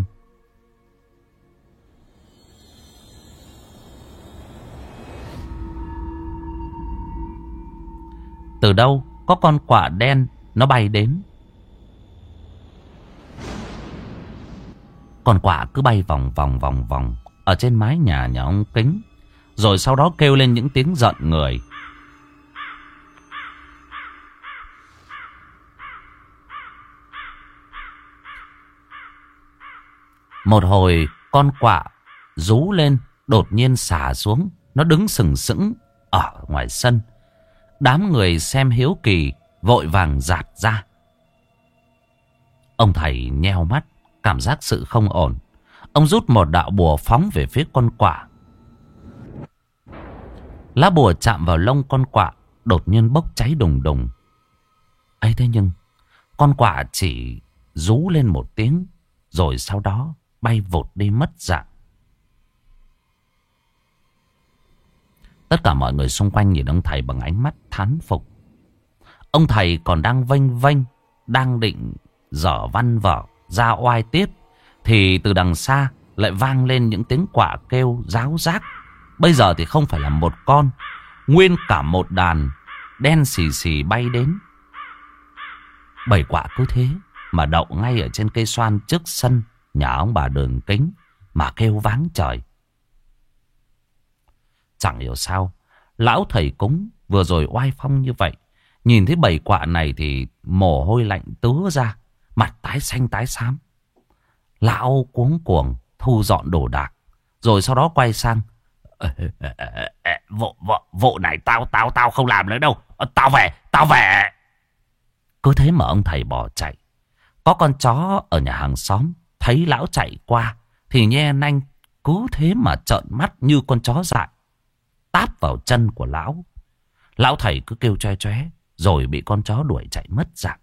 Từ đâu có con quạ đen nó bay đến. Con quạ cứ bay vòng vòng vòng vòng ở trên mái nhà nhà ông Kính, rồi sau đó kêu lên những tiếng giận người. Một hồi con quạ rú lên, đột nhiên xả xuống. Nó đứng sừng sững ở ngoài sân. Đám người xem hiếu kỳ vội vàng dạt ra. Ông thầy nheo mắt, cảm giác sự không ổn. Ông rút một đạo bùa phóng về phía con quạ. Lá bùa chạm vào lông con quạ, đột nhiên bốc cháy đùng đùng. ấy thế nhưng con quạ chỉ rú lên một tiếng, rồi sau đó bay vụt đi mất dạng. Tất cả mọi người xung quanh nhìn ông thầy bằng ánh mắt thán phục. Ông thầy còn đang vênh vênh, đang định dở văn vở ra oai tiếp, thì từ đằng xa lại vang lên những tiếng quạ kêu ráo rác. Bây giờ thì không phải là một con, nguyên cả một đàn đen xì xì bay đến. Bầy quạ cứ thế mà đậu ngay ở trên cây xoan trước sân nhà ông bà Đường Kính mà kêu váng trời. Chẳng hiểu sao lão thầy cúng vừa rồi oai phong như vậy, nhìn thấy bầy quạ này thì mồ hôi lạnh tứa ra, mặt tái xanh tái xám. Lão cuống cuồng thu dọn đồ đạc, rồi sau đó quay sang: Vụ, vụ, vụ này tao tao tao không làm nữa đâu, tao về, tao về. Cứ thế mà ông thầy bỏ chạy. Có con chó ở nhà hàng xóm thấy lão chạy qua thì nhe nanh, cứ thế mà trợn mắt như con chó dại, táp vào chân của lão. Lão thầy cứ kêu choe choé, rồi bị con chó đuổi chạy mất dạng.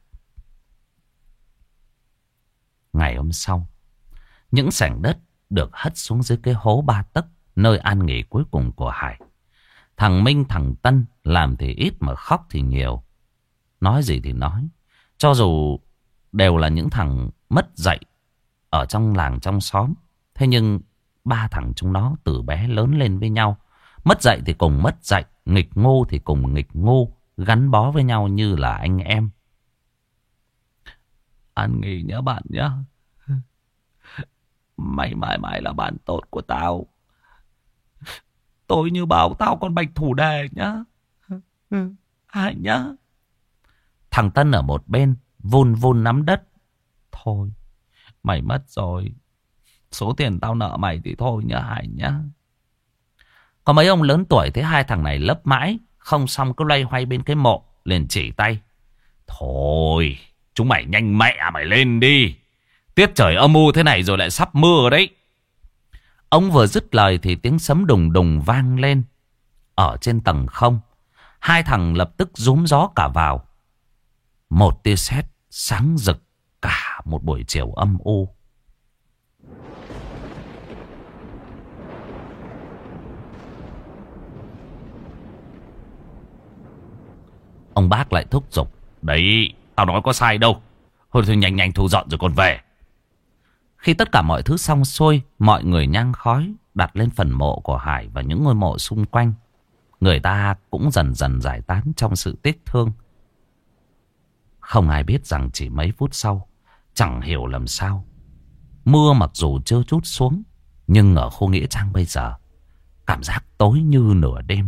Ngày hôm sau, những sảnh đất được hất xuống dưới cái hố ba tấc, nơi an nghỉ cuối cùng của Hải. Thằng Minh thằng Tân làm thì ít mà khóc thì nhiều. Nói gì thì nói, cho dù đều là những thằng mất dạy ở trong làng trong xóm, thế nhưng ba thằng chúng nó từ bé lớn lên với nhau. Mất dạy thì cùng mất dạy, nghịch ngu thì cùng nghịch ngu, gắn bó với nhau như là anh em. An nghỉ nhớ bạn nhá. Mày mãi mãi là bạn tốt của tao. Tôi như bảo tao con bạch thủ đề nhá. Hai nhá. Thằng Tân ở một bên vun vun nắm đất. Thôi, mày mất rồi, số tiền tao nợ mày thì thôi nhá Hải nhá. Có mấy ông lớn tuổi thấy hai thằng này lấp mãi không xong, cứ loay hoay bên cái mộ, liền chỉ tay. Thôi, chúng mày nhanh mẹ mày lên đi. Tiết trời âm u thế này rồi lại sắp mưa đấy. Ông vừa dứt lời thì tiếng sấm đùng đùng vang lên. Ở trên tầng không, hai thằng lập tức rúm gió cả vào. Một tia sét sáng rực cả một buổi chiều âm u. Ông bác lại thúc giục. Đấy, tao nói có sai đâu. Thôi thôi nhanh nhanh thu dọn rồi còn về. Khi tất cả mọi thứ xong xuôi, mọi người nhang khói đặt lên phần mộ của Hải và những ngôi mộ xung quanh. Người ta cũng dần dần giải tán trong sự tiếc thương. Không ai biết rằng chỉ mấy phút sau, chẳng hiểu làm sao, mưa mặc dù chưa trút xuống, nhưng ở khu nghĩa trang bây giờ, cảm giác tối như nửa đêm.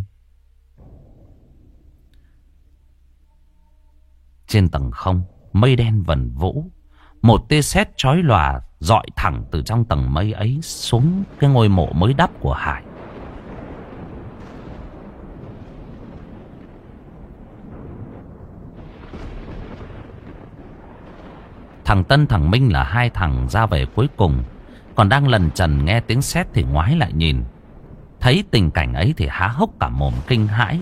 Trên tầng không, mây đen vần vũ. Một tia sét chói lòa dọi thẳng từ trong tầng mây ấy xuống cái ngôi mộ mới đắp của Hải. Thằng Tân thằng Minh là hai thằng ra về cuối cùng, còn đang lần chần nghe tiếng sét thì ngoái lại nhìn. Thấy tình cảnh ấy thì há hốc cả mồm kinh hãi.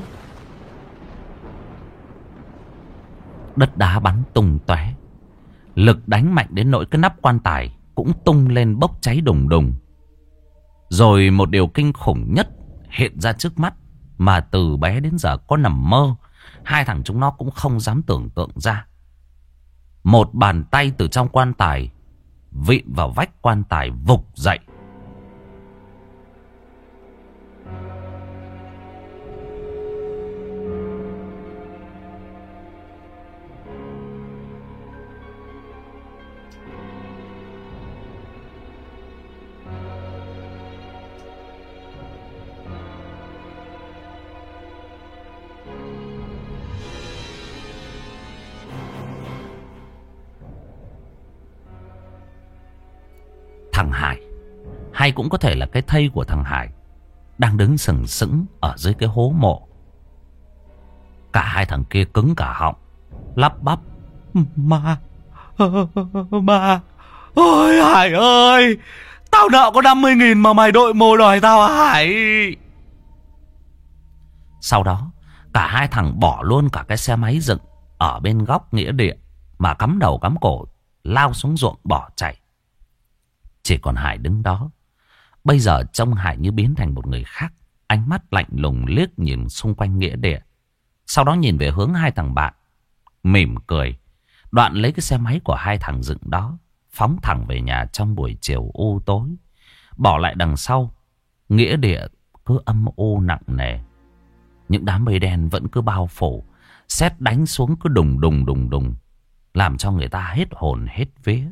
Đất đá bắn tung tóe, lực đánh mạnh đến nỗi cái nắp quan tài cũng tung lên bốc cháy đùng đùng. Rồi một điều kinh khủng nhất hiện ra trước mắt mà từ bé đến giờ có nằm mơ, hai thằng chúng nó cũng không dám tưởng tượng ra. Một bàn tay từ trong quan tài vịn vào vách quan tài vụt dậy. Thằng Hải, hay cũng có thể là cái thây của thằng Hải, đang đứng sừng sững ở dưới cái hố mộ. Cả hai thằng kia cứng cả họng, lắp bắp. Ma, ma, ôi Hải ơi, tao nợ có năm mươi nghìn mà mày đội mồ đòi tao à Hải. Sau đó, cả hai thằng bỏ luôn cả cái xe máy dựng ở bên góc nghĩa địa mà cắm đầu cắm cổ lao xuống ruộng bỏ chạy. Chỉ còn Hải đứng đó. Bây giờ trông Hải như biến thành một người khác. Ánh mắt lạnh lùng liếc nhìn xung quanh nghĩa địa. Sau đó nhìn về hướng hai thằng bạn, mỉm cười. Đoạn lấy cái xe máy của hai thằng dựng đó, phóng thẳng về nhà trong buổi chiều u tối. Bỏ lại đằng sau nghĩa địa cứ âm u nặng nề. Những đám mây đen vẫn cứ bao phủ, sét đánh xuống cứ đùng đùng đùng đùng, làm cho người ta hết hồn hết vía.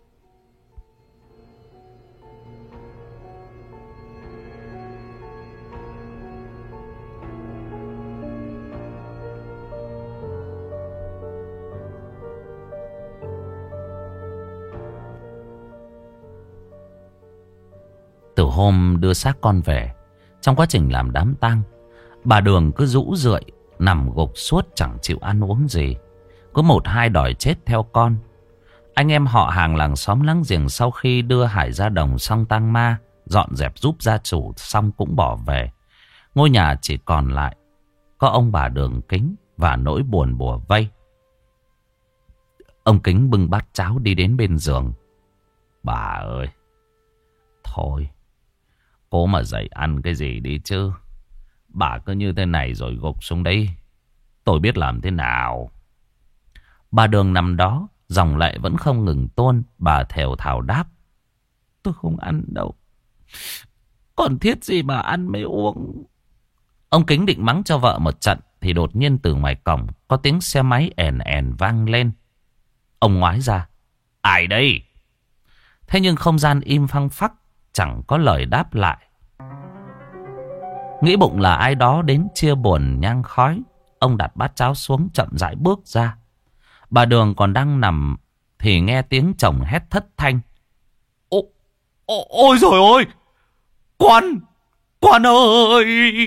Từ hôm đưa xác con về, trong quá trình làm đám tang, bà Đường cứ rũ rượi, nằm gục suốt chẳng chịu ăn uống gì. Có một hai đòi chết theo con. Anh em họ hàng làng xóm láng giềng sau khi đưa Hải ra đồng xong tang ma, dọn dẹp giúp gia chủ xong cũng bỏ về. Ngôi nhà chỉ còn lại có ông bà Đường Kính và nỗi buồn bủa vây. Ông Kính bưng bát cháo đi đến bên giường. Bà ơi, thôi, cố mà dậy ăn cái gì đi chứ. Bà cứ như thế này rồi gục xuống đấy, tôi biết làm thế nào. Bà Đường nằm đó, dòng lệ vẫn không ngừng tuôn. Bà thều thào đáp: tôi không ăn đâu. Còn thiết gì mà ăn mới uống. Ông Kính định mắng cho vợ một trận thì đột nhiên từ ngoài cổng có tiếng xe máy èn èn vang lên. Ông ngoái ra: ai đây? Thế nhưng không gian im phăng phắc, chẳng có lời đáp lại. Nghĩ bụng là ai đó đến chia buồn nhang khói, ông đặt bát cháo xuống chậm rãi bước ra. Bà Đường còn đang nằm thì nghe tiếng chồng hét thất thanh: Ô, ô, ôi rồi ôi, Quan, Quan ơi!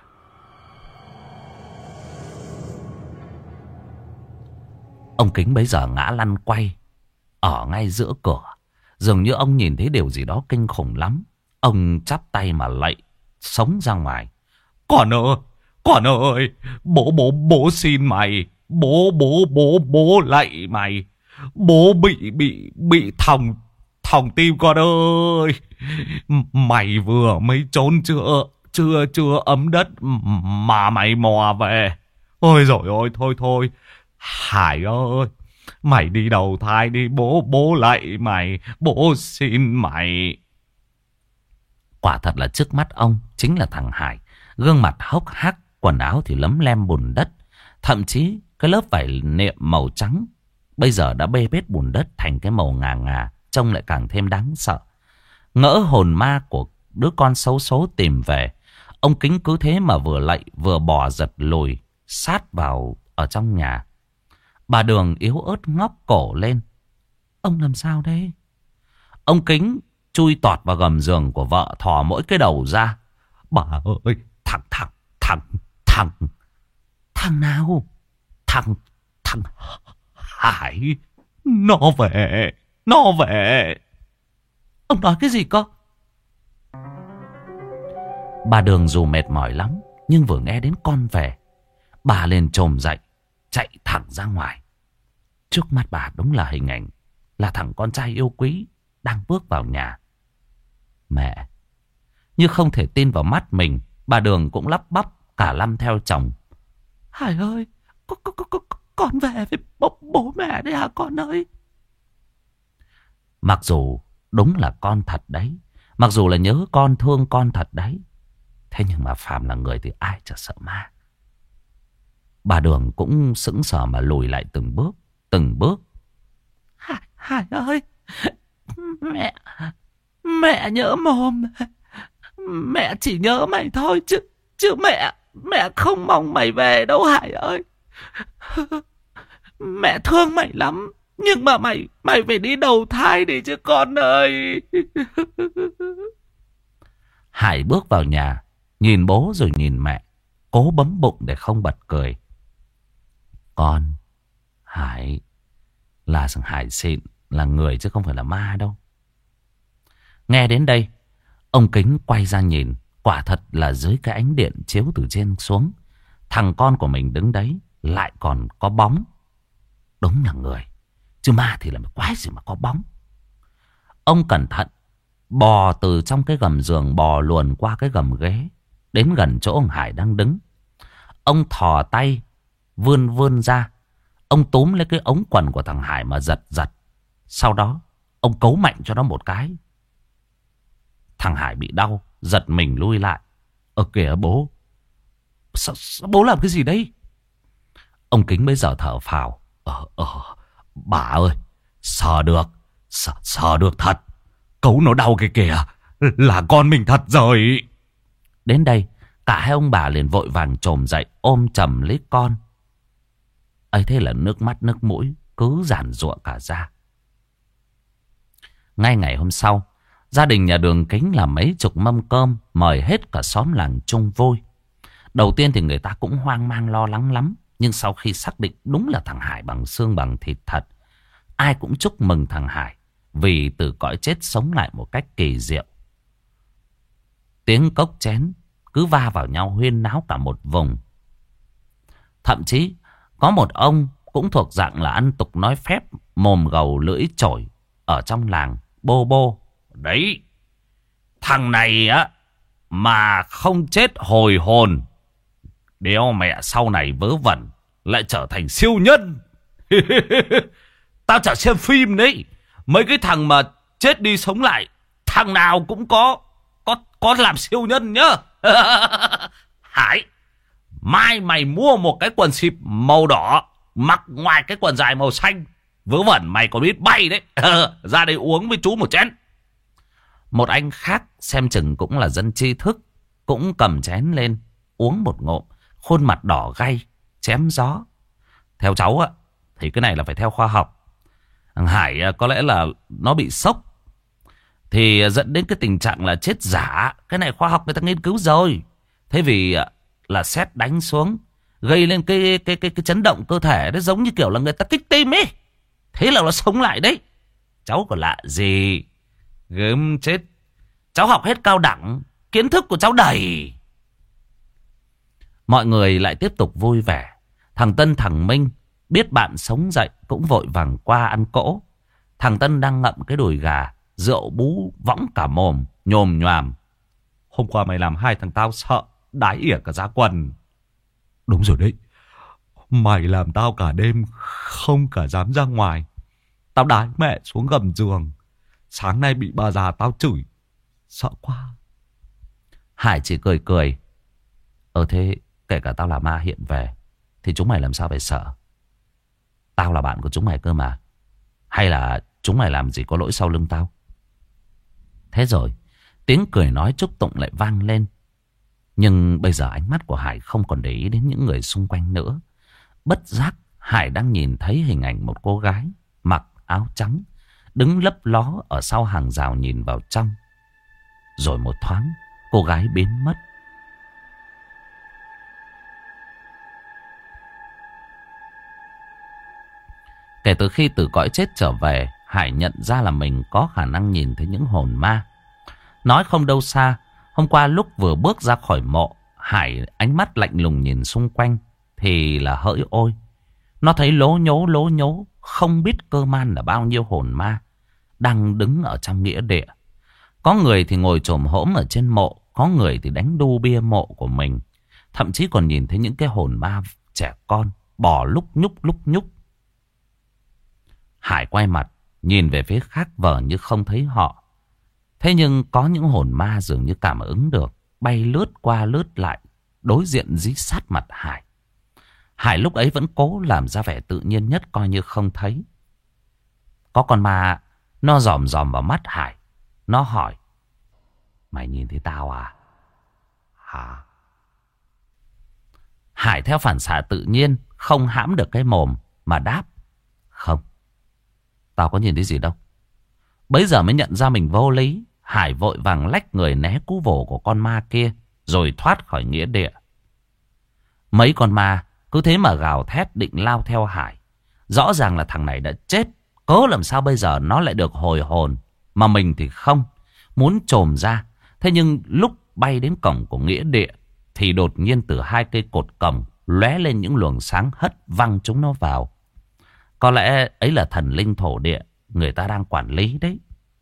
Ông Kính bấy giờ ngã lăn quay ở ngay giữa cửa. Dường như ông nhìn thấy điều gì đó kinh khủng lắm. Ông chắp tay mà lạy sống ra ngoài: Con ơi, con ơi, bố bố bố xin mày, bố bố bố bố lạy mày, bố bị bị bị thòng thòng tim con ơi. Mày vừa mới trốn chưa chưa chưa ấm đất mà mày mò về. Ôi rồi ôi, thôi thôi Hải ơi, mày đi đầu thai đi, bố bố lạy mày, bố xin mày. Quả thật là trước mắt ông chính là thằng Hải. Gương mặt hốc hác, quần áo thì lấm lem bùn đất. Thậm chí cái lớp vải niệm màu trắng bây giờ đã bê bết bùn đất thành cái màu ngà ngà, trông lại càng thêm đáng sợ. Ngỡ hồn ma của đứa con xấu số tìm về. Ông Kính cứ thế mà vừa lạy vừa bò giật lùi sát vào ở trong nhà. Bà Đường yếu ớt ngóc cổ lên: ông làm sao đây? Ông Kính chui tọt vào gầm giường của vợ, thò mỗi cái đầu ra: bà ơi, thằng thằng thằng thằng thằng nào? Thằng thằng Hải nó về, nó về. Ông nói cái gì cơ? Bà Đường dù mệt mỏi lắm, nhưng vừa nghe đến con về, bà liền chồm dậy chạy thẳng ra ngoài. Trước mắt bà đúng là hình ảnh là thằng con trai yêu quý đang bước vào nhà. Mẹ! Như không thể tin vào mắt mình, bà Đường cũng lắp bắp cả lăm theo chồng: Hải ơi, con, con, con, con về với bố, bố mẹ đấy hả con ơi? Mặc dù đúng là con thật đấy, mặc dù là nhớ con, thương con thật đấy, thế nhưng mà phàm là người thì ai chả sợ ma. Bà Đường cũng sững sờ mà lùi lại từng bước, từng bước. Hải, Hải ơi, mẹ, mẹ nhớ mồm, mẹ chỉ nhớ mày thôi chứ, chứ mẹ, mẹ không mong mày về đâu Hải ơi. Mẹ thương mày lắm, nhưng mà mày, mày phải đi đầu thai đi chứ con ơi. Hải bước vào nhà, nhìn bố rồi nhìn mẹ, cố bấm bụng để không bật cười. Con, Hải là Hải xịn, là người chứ không phải là ma đâu. Nghe đến đây, ông Kính quay ra nhìn. Quả thật là dưới cái ánh điện chiếu từ trên xuống, thằng con của mình đứng đấy lại còn có bóng. Đúng là người, chứ ma thì làm quái gì mà có bóng. Ông cẩn thận bò từ trong cái gầm giường, bò luồn qua cái gầm ghế đến gần chỗ ông Hải đang đứng. Ông thò tay vươn vươn ra, ông túm lấy cái ống quần của thằng Hải mà giật giật. Sau đó ông cấu mạnh cho nó một cái. Thằng Hải bị đau, giật mình lui lại. Ơ kìa bố, sao, sao bố làm cái gì đấy? Ông Kính bây giờ thở phào: Ờ, ờ, bà ơi, sờ được, sờ, sờ được thật. Cấu nó đau kìa kìa, là con mình thật rồi. Đến đây, cả hai ông bà liền vội vàng chồm dậy ôm chầm lấy con. Ấy thế là nước mắt nước mũi cứ giàn giụa cả ra. Ngay ngày hôm sau, gia đình nhà Đường Kính làm mấy chục mâm cơm, mời hết cả xóm làng chung vui. Đầu tiên thì người ta cũng hoang mang lo lắng lắm, nhưng sau khi xác định đúng là thằng Hải bằng xương bằng thịt thật, ai cũng chúc mừng thằng Hải vì từ cõi chết sống lại một cách kỳ diệu. Tiếng cốc chén cứ va vào nhau huyên náo cả một vùng. Thậm chí có một ông cũng thuộc dạng là ăn tục nói phép, mồm gầu lưỡi chổi ở trong làng bô bô: Đấy, thằng này á mà không chết hồi hồn, đéo mẹ sau này vớ vẩn lại trở thành siêu nhân. Tao chả xem phim đấy. Mấy cái thằng mà chết đi sống lại, thằng nào cũng có Có có làm siêu nhân nhá. Hải, mai mày mua một cái quần xịp màu đỏ, mặc ngoài cái quần dài màu xanh. Vớ vẩn mày còn biết bay đấy. Ra đây uống với chú một chén. Một anh khác xem chừng cũng là dân tri thức, cũng cầm chén lên uống một ngụm, khuôn mặt đỏ gay, chém gió. Theo cháu á, thì cái này là phải theo khoa học. Thằng Hải có lẽ là nó bị sốc, thì dẫn đến cái tình trạng là chết giả. Cái này khoa học người ta nghiên cứu rồi. Thế vì là sét đánh xuống, gây lên cái cái cái cái chấn động cơ thể, nó giống như kiểu là người ta kích tim ấy. Thế là nó sống lại đấy. Cháu còn lạ gì. Gớm chết. Cháu học hết cao đẳng, kiến thức của cháu đầy. Mọi người lại tiếp tục vui vẻ. Thằng Tân thằng Minh biết bạn sống dậy cũng vội vàng qua ăn cỗ. Thằng Tân đang ngậm cái đùi gà, rượu bú võng cả mồm, nhồm nhoàm. Hôm qua mày làm hai thằng tao sợ đái ỉa cả da quần. Đúng rồi đấy. Mày làm tao cả đêm không cả dám ra ngoài. Tao đái mẹ xuống gầm giường. Sáng nay bị bà già tao chửi. Sợ quá. Hải chỉ cười cười. Ờ thế kể cả tao là ma hiện về thì chúng mày làm sao phải sợ. Tao là bạn của chúng mày cơ mà. Hay là chúng mày làm gì có lỗi sau lưng tao. Thế rồi tiếng cười nói chúc tụng lại vang lên. Nhưng bây giờ ánh mắt của Hải không còn để ý đến những người xung quanh nữa. Bất giác Hải đang nhìn thấy hình ảnh một cô gái mặc áo trắng, đứng lấp ló ở sau hàng rào nhìn vào trong. Rồi một thoáng cô gái biến mất. Kể từ khi từ cõi chết trở về, Hải nhận ra là mình có khả năng nhìn thấy những hồn ma. Nói không đâu xa, hôm qua lúc vừa bước ra khỏi mộ, Hải ánh mắt lạnh lùng nhìn xung quanh thì là hỡi ôi. Nó thấy lố nhố lố nhố, không biết cơ man là bao nhiêu hồn ma đang đứng ở trong nghĩa địa. Có người thì ngồi chồm hổm ở trên mộ, có người thì đánh đu bia mộ của mình. Thậm chí còn nhìn thấy những cái hồn ma trẻ con bò lúc nhúc lúc nhúc. Hải quay mặt nhìn về phía khác vờ như không thấy họ. Thế nhưng có những hồn ma dường như cảm ứng được, bay lướt qua lướt lại, đối diện dí sát mặt Hải. Hải lúc ấy vẫn cố làm ra vẻ tự nhiên nhất, coi như không thấy. Có con ma nó dòm dòm vào mắt Hải. Nó hỏi: Mày nhìn thấy tao à? Hả? Hải theo phản xạ tự nhiên, không hãm được cái mồm mà đáp: Không, tao có nhìn thấy gì đâu. Bấy giờ mới nhận ra mình vô lý. Hải vội vàng lách người né cú vồ của con ma kia, rồi thoát khỏi nghĩa địa. Mấy con ma cứ thế mà gào thét định lao theo Hải. Rõ ràng là thằng này đã chết, cớ làm sao bây giờ nó lại được hồi hồn, mà mình thì không. Muốn chồm ra. Thế nhưng lúc bay đến cổng của nghĩa địa thì đột nhiên từ hai cây cột cổng lóe lên những luồng sáng hất văng chúng nó vào. Có lẽ ấy là thần linh thổ địa người ta đang quản lý đấy.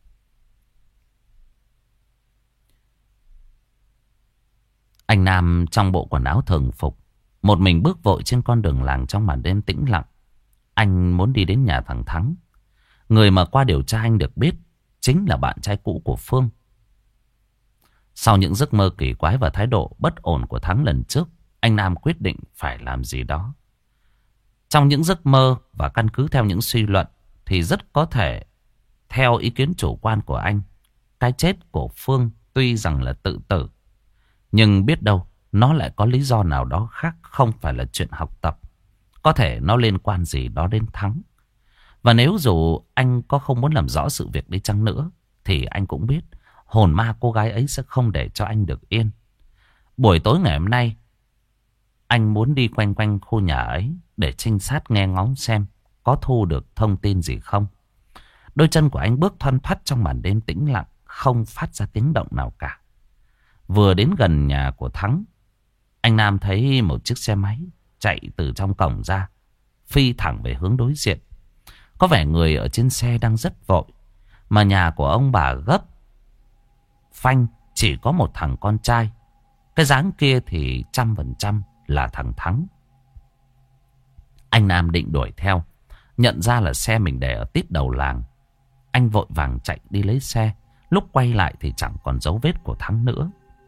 Anh Nam trong bộ quần áo thường phục, một mình bước vội trên con đường làng trong màn đêm tĩnh lặng. Anh muốn đi đến nhà thằng Thắng, người mà qua điều tra anh được biết chính là bạn trai cũ của Phương. Sau những giấc mơ kỳ quái và thái độ bất ổn của Thắng lần trước, anh Nam quyết định phải làm gì đó. Trong những giấc mơ và căn cứ theo những suy luận thì rất có thể, theo ý kiến chủ quan của anh, cái chết của Phương tuy rằng là tự tử, nhưng biết đâu nó lại có lý do nào đó khác, không phải là chuyện học tập. Có thể nó liên quan gì đó đến Thắng. Và nếu dù anh có không muốn làm rõ sự việc đi chăng nữa, thì anh cũng biết hồn ma cô gái ấy sẽ không để cho anh được yên. Buổi tối ngày hôm nay, anh muốn đi quanh quanh khu nhà ấy để trinh sát nghe ngóng xem có thu được thông tin gì không. Đôi chân của anh bước thoăn thoắt trong màn đêm tĩnh lặng, không phát ra tiếng động nào cả. Vừa đến gần nhà của Thắng, anh Nam thấy một chiếc xe máy chạy từ trong cổng ra, phi thẳng về hướng đối diện. Có vẻ người ở trên xe đang rất vội, mà nhà của ông bà gấp phanh chỉ có một thằng con trai. Cái dáng kia thì trăm phần trăm là thằng Thắng. Anh Nam định đuổi theo, Nhận ra là xe mình để ở tít đầu làng, anh vội vàng chạy đi lấy xe. Lúc quay lại thì chẳng còn dấu vết của Thắng nữa.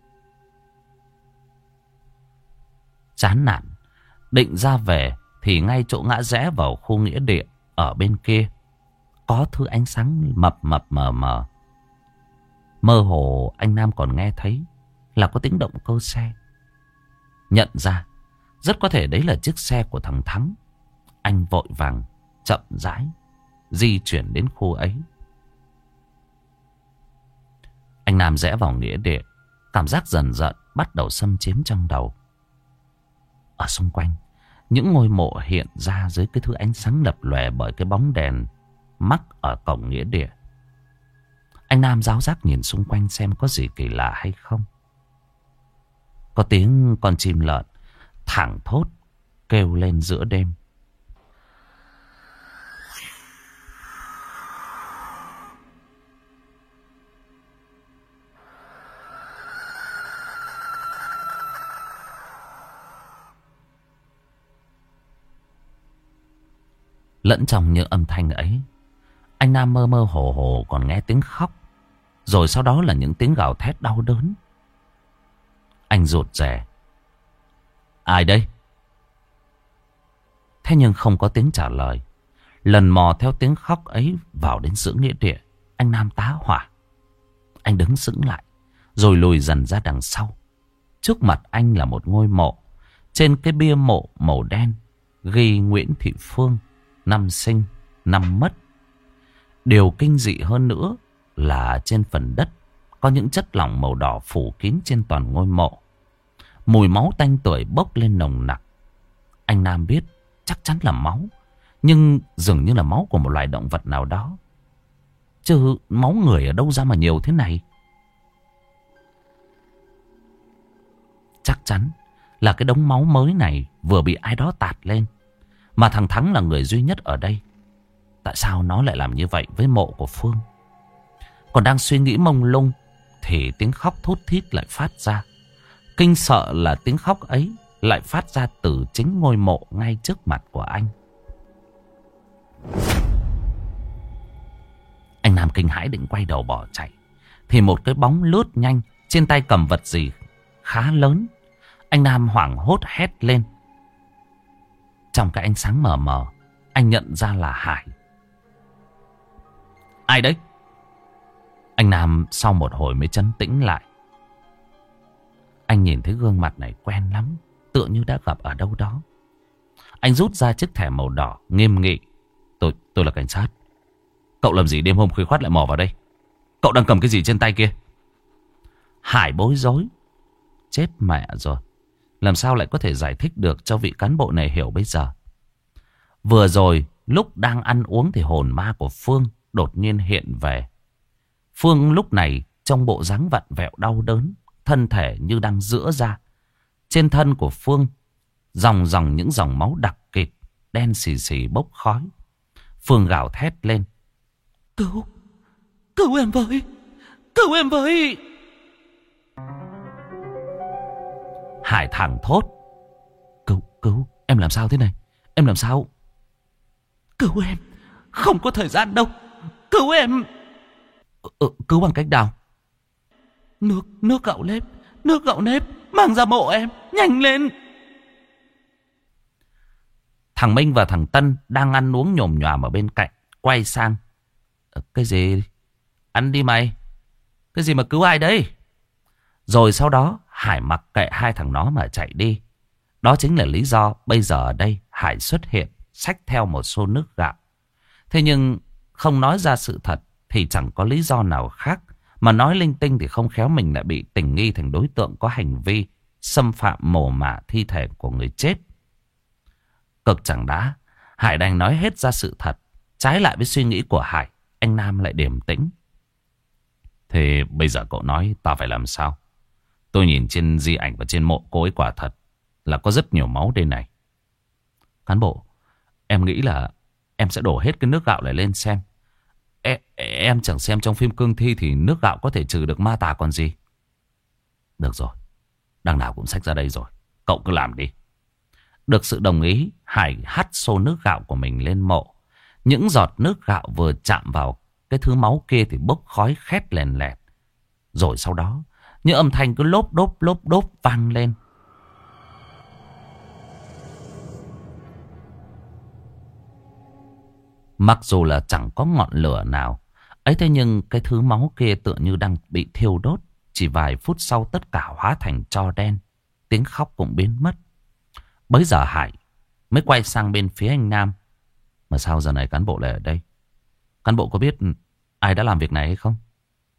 Chán nản, định ra về thì ngay chỗ ngã rẽ vào khu nghĩa địa ở bên kia có thứ ánh sáng mập mập mờ mờ. Mơ hồ anh Nam còn nghe thấy là có tiếng động cơ xe. Nhận ra rất có thể đấy là chiếc xe của thằng Thắng. Anh vội vàng chậm rãi di chuyển đến khu ấy. Anh Nam rẽ vào nghĩa địa, cảm giác dần dần bắt đầu xâm chiếm trong đầu. Ở xung quanh, những ngôi mộ hiện ra dưới cái thứ ánh sáng lập lòe bởi cái bóng đèn mắc ở cổng nghĩa địa. Anh Nam ráo rác nhìn xung quanh xem có gì kỳ lạ hay không. Có tiếng con chim lợn thảng thốt kêu lên giữa đêm. Lẫn trong những âm thanh ấy, anh Nam mơ mơ hồ hồ còn nghe tiếng khóc. Rồi sau đó là những tiếng gào thét đau đớn. Anh rụt rè. Ai đây? Thế nhưng không có tiếng trả lời. Lần mò theo tiếng khóc ấy vào đến giữa nghĩa địa, anh Nam tá hỏa. Anh đứng sững lại, rồi lùi dần ra đằng sau. Trước mặt anh là một ngôi mộ. Trên cái bia mộ màu đen ghi Nguyễn Thị Phương, năm sinh, năm mất. Điều kinh dị hơn nữa là trên phần đất có những chất lỏng màu đỏ phủ kín trên toàn ngôi mộ. Mùi máu tanh tưởi bốc lên nồng nặc. Anh Nam biết chắc chắn là máu, nhưng dường như là máu của một loài động vật nào đó. Chứ máu người ở đâu ra mà nhiều thế này? Chắc chắn là cái đống máu mới này vừa bị ai đó tạt lên. Mà thằng Thắng là người duy nhất ở đây. Tại sao nó lại làm như vậy với mộ của Phương? Còn đang suy nghĩ mông lung thì tiếng khóc thút thít lại phát ra. Kinh sợ là tiếng khóc ấy lại phát ra từ chính ngôi mộ ngay trước mặt của anh. Anh Nam kinh hãi định quay đầu bỏ chạy, thì một cái bóng lướt nhanh, trên tay cầm vật gì khá lớn. Anh Nam hoảng hốt hét lên. Trong cái ánh sáng mờ mờ, anh nhận ra là Hải. Ai đấy? Anh Nam sau một hồi mới trấn tĩnh lại. Anh nhìn thấy gương mặt này quen lắm, tựa như đã gặp ở đâu đó. Anh rút ra chiếc thẻ màu đỏ, nghiêm nghị. Tôi, tôi là cảnh sát. Cậu làm gì đêm hôm khuya khoắt lại mò vào đây? Cậu đang cầm cái gì trên tay kia? Hải bối rối. Chết mẹ rồi. Làm sao lại có thể giải thích được cho vị cán bộ này hiểu bây giờ? Vừa rồi, lúc đang ăn uống thì hồn ma của Phương đột nhiên hiện về. Phương lúc này trong bộ dáng vặn vẹo đau đớn, thân thể như đang giãy ra. Trên thân của Phương dòng dòng những dòng máu đặc kịt, đen xì xì bốc khói. Phương gào thét lên. Cứu, cứu em với, cứu em với. Hải thẳng thốt. Cứu, cứu, em làm sao thế này? Em làm sao? Cứu em, không có thời gian đâu. Cứu em. Ừ, cứu bằng cách nào? Nước, nước gạo nếp, nước gạo nếp, mang ra mộ em, nhanh lên. Thằng Minh và thằng Tân đang ăn uống nhồm nhòm ở bên cạnh, quay sang. Cái gì? Ăn đi mày. Cái gì mà cứu ai đấy? Rồi sau đó Hải mặc kệ hai thằng nó mà chạy đi. Đó chính là lý do bây giờ ở đây Hải xuất hiện, xách theo một xô nước gạo. Thế nhưng không nói ra sự thật thì chẳng có lý do nào khác. Mà nói linh tinh thì không khéo mình lại bị tình nghi thành đối tượng có hành vi xâm phạm mồ mả thi thể của người chết. Cực chẳng đá, Hải đành nói hết ra sự thật. Trái lại với suy nghĩ của Hải, anh Nam lại điềm tĩnh. Thế bây giờ cậu nói ta phải làm sao? Tôi nhìn trên di ảnh và trên mộ cô ấy quả thật là có rất nhiều máu đây này. Cán bộ, em nghĩ là em sẽ đổ hết cái nước gạo này lên xem. Em, em chẳng xem trong phim cương thi thì nước gạo có thể trừ được ma tà còn gì. Được rồi, đằng nào cũng xách ra đây rồi, cậu cứ làm đi. Được sự đồng ý, Hải hắt xô nước gạo của mình lên mộ. Những giọt nước gạo vừa chạm vào cái thứ máu kia thì bốc khói khét lèn lẹt. Rồi sau đó, những âm thanh cứ lốp đốp lốp đốp vang lên. Mặc dù là chẳng có ngọn lửa nào, ấy thế nhưng cái thứ máu kia tựa như đang bị thiêu đốt. Chỉ vài phút sau tất cả hóa thành tro đen. Tiếng khóc cũng biến mất. Bấy giờ Hải mới quay sang bên phía anh Nam. Mà sao giờ này cán bộ lại ở đây? Cán bộ có biết ai đã làm việc này hay không?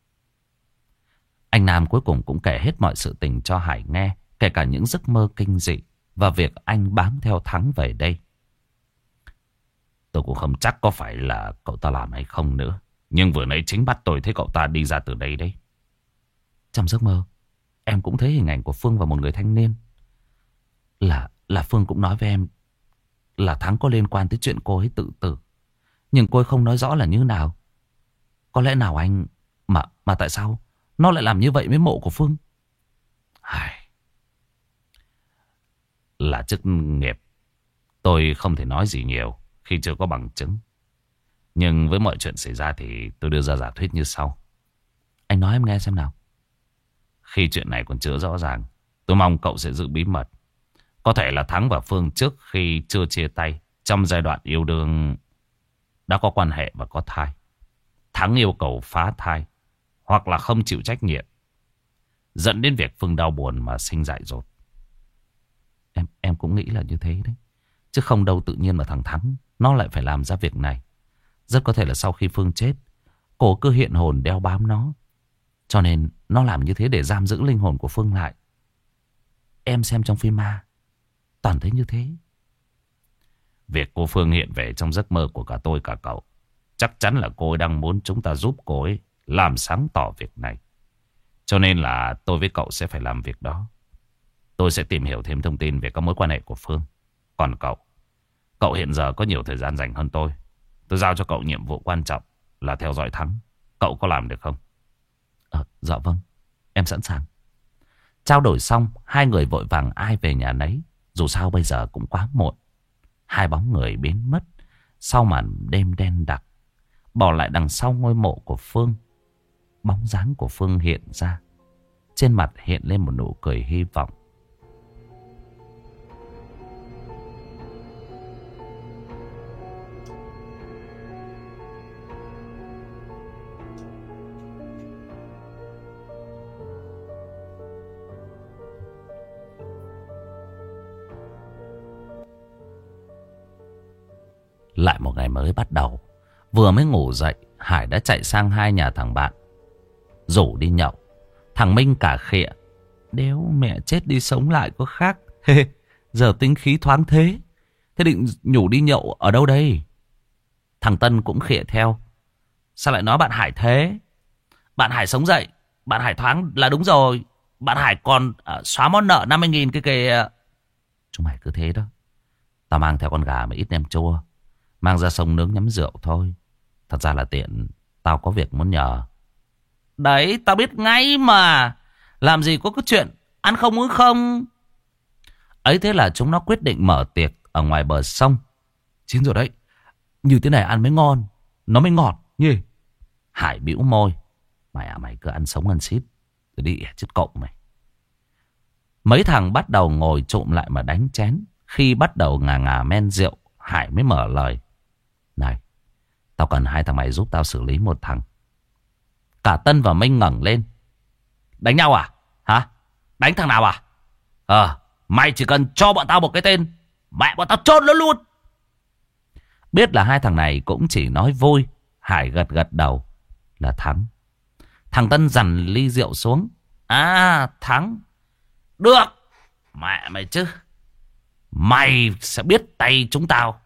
Anh Nam cuối cùng cũng kể hết mọi sự tình cho Hải nghe. Kể cả những giấc mơ kinh dị và việc anh bám theo Thắng về đây. Tôi cũng không chắc có phải là cậu ta làm hay không nữa. Nhưng vừa nãy chính bắt tôi thấy cậu ta đi ra từ đây đấy. Trong giấc mơ, em cũng thấy hình ảnh của Phương và một người thanh niên. Là là Phương cũng nói với em là Thắng có liên quan tới chuyện cô ấy tự tử. Nhưng cô ấy không nói rõ là như nào. Có lẽ nào anh... Mà mà tại sao nó lại làm như vậy với mộ của Phương? Ai... Là chức nghiệp. Tôi không thể nói gì nhiều khi chưa có bằng chứng. Nhưng với mọi chuyện xảy ra thì tôi đưa ra giả thuyết như sau. Anh nói em nghe xem nào. Khi chuyện này còn chưa rõ ràng, tôi mong cậu sẽ giữ bí mật. Có thể là Thắng và Phương trước khi chưa chia tay, trong giai đoạn yêu đương đã có quan hệ và có thai. Thắng yêu cầu phá thai hoặc là không chịu trách nhiệm, dẫn đến việc Phương đau buồn mà sinh dại dột. Em em cũng nghĩ là như thế đấy. Chứ không đâu tự nhiên mà thằng Thắng nó lại phải làm ra việc này. Rất có thể là sau khi Phương chết, cô cứ hiện hồn đeo bám nó. Cho nên nó làm như thế để giam giữ linh hồn của Phương lại. Em xem trong phim ma toàn thấy như thế. Việc cô Phương hiện về trong giấc mơ của cả tôi cả cậu, chắc chắn là cô ấy đang muốn chúng ta giúp cô ấy làm sáng tỏ việc này. Cho nên là tôi với cậu sẽ phải làm việc đó. Tôi sẽ tìm hiểu thêm thông tin về các mối quan hệ của Phương. Còn cậu, cậu hiện giờ có nhiều thời gian rảnh hơn tôi. Tôi giao cho cậu nhiệm vụ quan trọng là theo dõi Thắng. Cậu có làm được không? À, dạ vâng, em sẵn sàng. Trao đổi xong, hai người vội vàng ai về nhà nấy. Dù sao bây giờ cũng quá muộn. Hai bóng người biến mất sau màn đêm đen đặc. Bỏ lại đằng sau ngôi mộ của Phương, bóng dáng của Phương hiện ra. Trên mặt hiện lên một nụ cười hy vọng. Lại một ngày mới bắt đầu. Vừa mới ngủ dậy, Hải đã chạy sang hai nhà thằng bạn, rủ đi nhậu. Thằng Minh cả khịa. Đéo mẹ chết đi sống lại có khác. Giờ tính khí thoáng thế. Thế định nhủ đi nhậu ở đâu đây? Thằng Tân cũng khịa theo. Sao lại nói bạn Hải thế? Bạn Hải sống dậy, bạn Hải thoáng là đúng rồi. Bạn Hải còn uh, xóa món nợ năm mươi nghìn cái kìa. Chúng mày cứ thế đó. Tao mang theo con gà mà ít nem chua, mang ra sông nướng nhắm rượu thôi. Thật ra là tiện, tao có việc muốn nhờ. Đấy, tao biết ngay mà. Làm gì có cái chuyện ăn không uống không. Ấy thế là chúng nó quyết định mở tiệc ở ngoài bờ sông. Chín rồi đấy. Như thế này ăn mới ngon, nó mới ngọt nhỉ. Hải bĩu môi. Mày à, mày cứ ăn sống ăn xít rồi đi chết cậu mày. Mấy thằng bắt đầu ngồi trộm lại mà đánh chén. Khi bắt đầu ngà ngà men rượu, Hải mới mở lời. Này, tao cần hai thằng mày giúp tao xử lý một thằng. Cả Tân và Minh ngẩng lên. Đánh nhau à? Hả? Đánh thằng nào à? Ờ, mày chỉ cần cho bọn tao một cái tên, mẹ bọn tao chôn nó luôn. Biết là hai thằng này cũng chỉ nói vui, Hải gật gật đầu. Là Thắng. Thằng Tân dằn ly rượu xuống. À, Thắng. Được. Mẹ mày chứ. Mày sẽ biết tay chúng tao.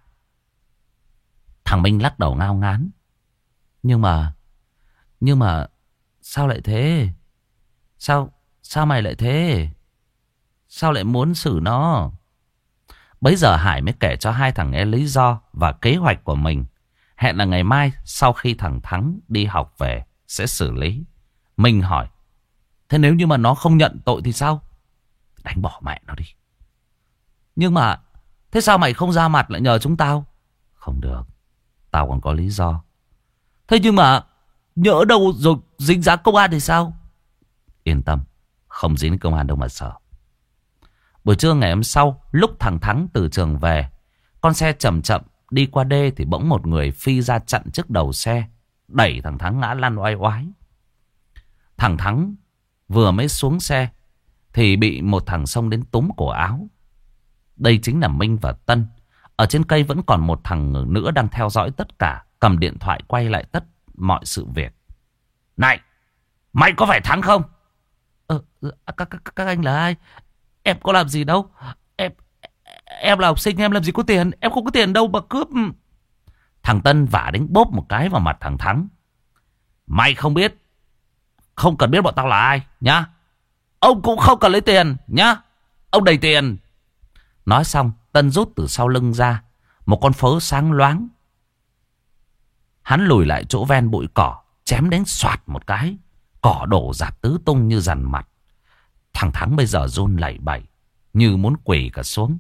Thằng Minh lắc đầu ngao ngán. Nhưng mà Nhưng mà sao lại thế? Sao Sao mày lại thế? Sao lại muốn xử nó? Bấy giờ Hải mới kể cho hai thằng nghe lý do và kế hoạch của mình. Hẹn là ngày mai sau khi thằng Thắng đi học về sẽ xử lý. Minh hỏi. Thế nếu như mà nó không nhận tội thì sao? Đánh bỏ mẹ nó đi. Nhưng mà thế sao mày không ra mặt lại nhờ chúng tao? Không được. tao còn có lý do. Thế nhưng mà nhỡ đâu rồi dính dáng công an thì sao? Yên tâm, không dính công an đâu mà sợ. Buổi trưa ngày hôm sau, lúc thằng Thắng từ trường về, con xe chậm chậm đi qua đê thì bỗng một người phi ra chặn trước đầu xe, đẩy thằng Thắng ngã lăn oai oái. Thằng Thắng vừa mới xuống xe thì bị một thằng xông đến túm cổ áo. Đây chính là Minh và Tân. Ở trên cây vẫn còn một thằng nữa đang theo dõi tất cả, cầm điện thoại quay lại tất mọi sự việc. Này, mày có phải Thắng không? Ờ, các, các, các anh là ai? Em có làm gì đâu. Em em là học sinh, em làm gì có tiền. Em không có tiền đâu mà cướp. Thằng Tân vả đánh bốp một cái vào mặt thằng Thắng. Mày không biết, không cần biết bọn tao là ai nhá. Ông cũng không cần lấy tiền nhá. Ông đầy tiền. Nói xong, Tân rút từ sau lưng ra một con phớ sáng loáng. Hắn lùi lại chỗ ven bụi cỏ, chém đến xoạt một cái. Cỏ đổ rạp tứ tung như dằn mặt. Thằng Thắng bây giờ run lẩy bẩy, như muốn quỳ cả xuống.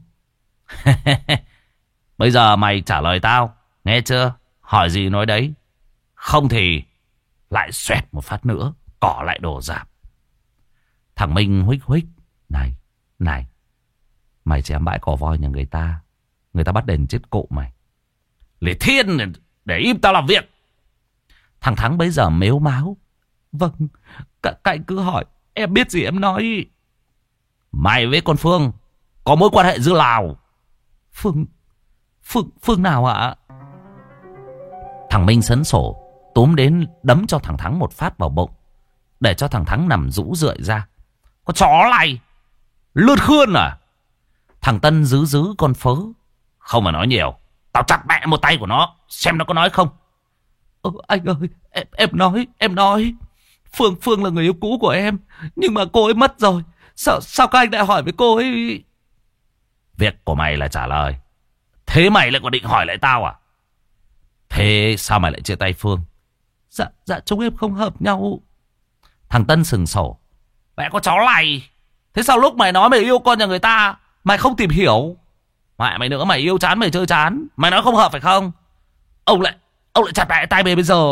Bây giờ mày trả lời tao, nghe chưa? Hỏi gì nói đấy. Không thì lại xoẹt một phát nữa, cỏ lại đổ rạp. Thằng Minh huých huých. Này, này, mày chém bãi cỏ voi nhà người ta, người ta bắt đền chết cụ mày. Lê Thiên, để im tao làm việc. Thằng Thắng bấy giờ mếu máo. Vâng, các anh cứ hỏi, em biết gì em nói. Mày với con Phương có mối quan hệ dư lào. Phương, Phương, Phương nào ạ? Thằng Minh sấn sổ, túm đến đấm cho thằng Thắng một phát vào bụng, để cho thằng Thắng nằm rũ rượi ra. Con chó này, lươn khươn à? Thằng Tân giữ giữ con phớ. Không mà nói nhiều, tao chặt mẹ một tay của nó, xem nó có nói không. Ờ, anh ơi, em, em nói, em nói. Phương, Phương là người yêu cũ của em, nhưng mà cô ấy mất rồi. Sao, sao các anh lại hỏi với cô ấy? Việc của mày là trả lời. Thế mày lại còn định hỏi lại tao à? Thế sao mày lại chia tay Phương? Dạ, dạ chúng em không hợp nhau. Thằng Tân sừng sổ. Mẹ có cháu này. Thế sao lúc mày nói mày yêu con nhà người ta, mày không tìm hiểu? Mẹ mày nữa, mày yêu chán mày chơi chán, mày nói không hợp phải không? Ông lại, ông lại chặt lại tay mày bây giờ.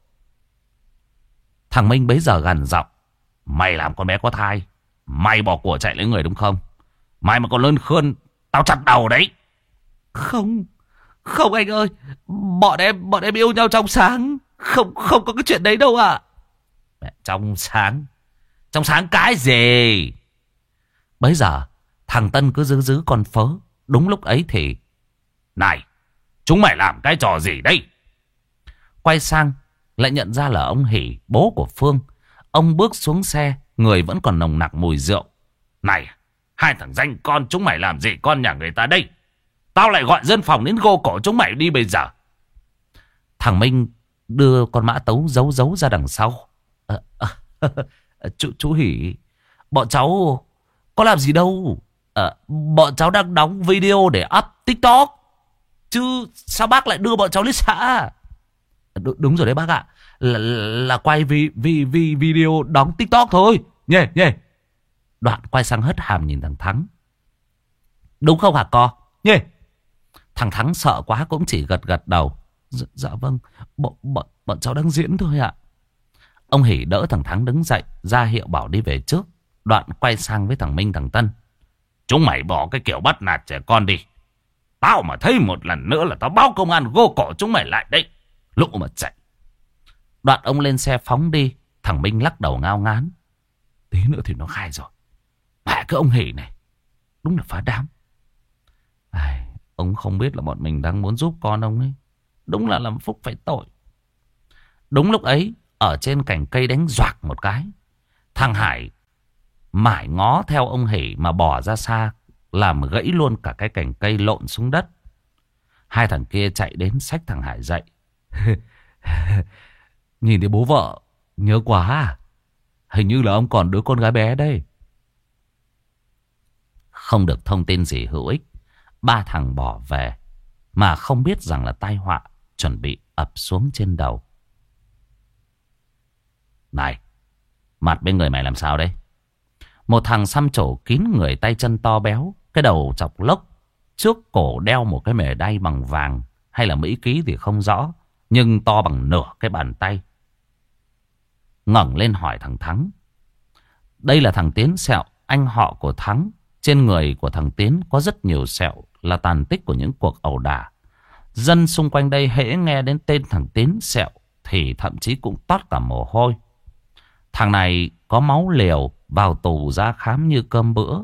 Thằng Minh bấy giờ gằn giọng. Mày làm con bé có thai, mày bỏ của chạy lấy người đúng không? Mày mà còn lơn khươn, tao chặt đầu đấy. Không, không anh ơi. Bọn em, bọn em yêu nhau trong sáng. Không, không có cái chuyện đấy đâu ạ. Mẹ, trong sáng? Trong sáng cái gì? Bấy giờ thằng Tân cứ giữ giữ con phớ. Đúng lúc ấy thì này, chúng mày làm cái trò gì đây? Quay sang lại nhận ra là ông Hỷ, bố của Phương. Ông bước xuống xe, người vẫn còn nồng nặc mùi rượu. Này, hai thằng danh con chúng mày làm gì con nhà người ta đây? Tao lại gọi dân phòng đến gô cổ chúng mày đi bây giờ. Thằng Minh đưa con mã tấu giấu giấu ra đằng sau. À, à, chú, chú Hỷ, bọn cháu có làm gì đâu. À, bọn cháu đang đóng video để up TikTok. Chứ sao bác lại đưa bọn cháu lên xã? Đ đúng rồi đấy bác ạ. Là, là quay vi, vi, vi, video đóng TikTok thôi. Nhê, nhê. Đoạn quay sang hất hàm nhìn thằng Thắng. Đúng không hả co? Nhê. Thằng Thắng sợ quá cũng chỉ gật gật đầu. Dạ, dạ vâng, bọn, bọn, bọn cháu đang diễn thôi ạ. Ông Hỷ đỡ thằng Thắng đứng dậy, ra hiệu bảo đi về trước. Đoạn quay sang với thằng Minh thằng Tân. Chúng mày bỏ cái kiểu bắt nạt trẻ con đi. Tao mà thấy một lần nữa là tao báo công an gô cổ chúng mày lại đấy. Lũ mà chạy. Đoạn ông lên xe phóng đi. Thằng Minh lắc đầu ngao ngán. Tí nữa thì nó khai rồi. Mẹ cái ông Hỷ này, đúng là phá đám. Ai, ông không biết là bọn mình đang muốn giúp con ông ấy. Đúng là làm phúc phải tội. Đúng lúc ấy, ở trên cành cây đánh doạc một cái. Thằng Hải mải ngó theo ông Hỷ mà bỏ ra xa, làm gãy luôn cả cái cành cây lộn xuống đất. Hai thằng kia chạy đến xách thằng Hải dậy. Nhìn thấy bố vợ nhớ quá à? Hình như là ông còn đứa con gái bé đây. Không được thông tin gì hữu ích, ba thằng bỏ về mà không biết rằng là tai họa chuẩn bị ập xuống trên đầu. Này, mặt bên người mày làm sao đấy? Một thằng xăm trổ kín người, tay chân to béo, cái đầu chọc lốc, trước cổ đeo một cái mề đay bằng vàng, hay là Mỹ ký thì không rõ, nhưng to bằng nửa cái bàn tay. Ngẩng lên hỏi thằng Thắng. Đây là thằng Tiến Sẹo, anh họ của Thắng. Trên người của thằng Tiến có rất nhiều sẹo, là tàn tích của những cuộc ẩu đả. Dân xung quanh đây hễ nghe đến tên thằng Tiến Sẹo thì thậm chí cũng toát cả mồ hôi. Thằng này có máu liều, vào tù ra khám như cơm bữa.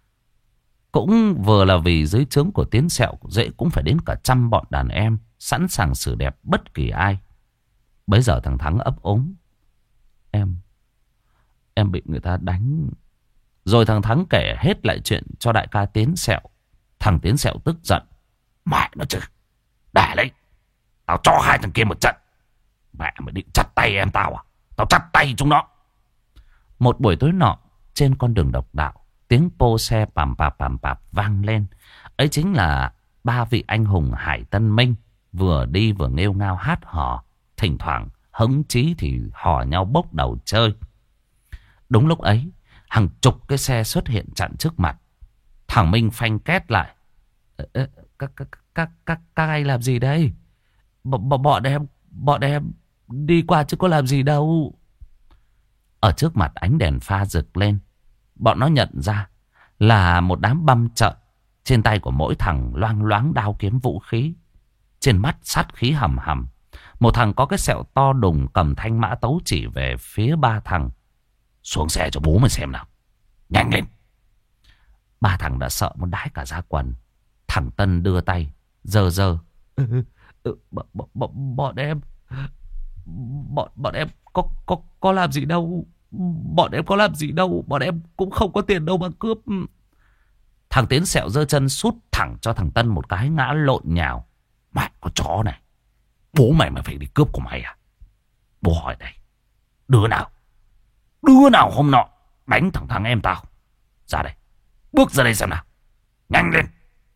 Cũng vừa là vì dưới trướng của Tiến Sẹo dễ cũng phải đến cả trăm bọn đàn em, sẵn sàng xử đẹp bất kỳ ai. Bấy giờ thằng Thắng ấp úng. Em, em bị người ta đánh. Rồi thằng Thắng kể hết lại chuyện cho đại ca Tiến Sẹo. Thằng Tiến Sẹo tức giận. Mẹ nó chứ, để lấy, tao cho hai thằng kia một trận. Mẹ mày định chặt tay em tao à? Tao chặt tay chúng nó. Một buổi tối nọ, trên con đường độc đạo, tiếng pô xe pàm pạp pàm pạp vang lên. Ấy chính là ba vị anh hùng Hải Tân Minh vừa đi vừa nghêu ngao hát hò. Thỉnh thoảng hứng chí thì hò nhau bốc đầu chơi. Đúng lúc ấy, hàng chục cái xe xuất hiện chặn trước mặt. Thằng Minh phanh két lại. Các các các các các anh làm gì đây? Bọn em bọn em đi qua chứ có làm gì đâu. Ở trước mặt ánh đèn pha rực lên. Bọn nó nhận ra là một đám băm trợn. Trên tay của mỗi thằng loang loáng đao kiếm vũ khí. Trên mắt sát khí hầm hầm. Một thằng có cái sẹo to đùng cầm thanh mã tấu chỉ về phía ba thằng. Xuống xe cho bố mày xem nào, nhanh lên. Ba thằng đã sợ muốn đái cả da quần. Thằng Tân đưa tay giơ giơ. Ừ, ừ, bọn, bọn, bọn em bọn bọn em có có có làm gì đâu. Bọn em có làm gì đâu. Bọn em cũng không có tiền đâu mà cướp. Thằng Tiến Sẹo giơ chân sút thẳng cho thằng Tân một cái ngã lộn nhào. Mẹ có chó này, bố mày mà phải đi cướp của mày à? Bố hỏi đây, đứa nào Đứa nào hôm nọ đánh thằng thằng em tao? Ra đây, bước ra đây xem nào, nhanh lên.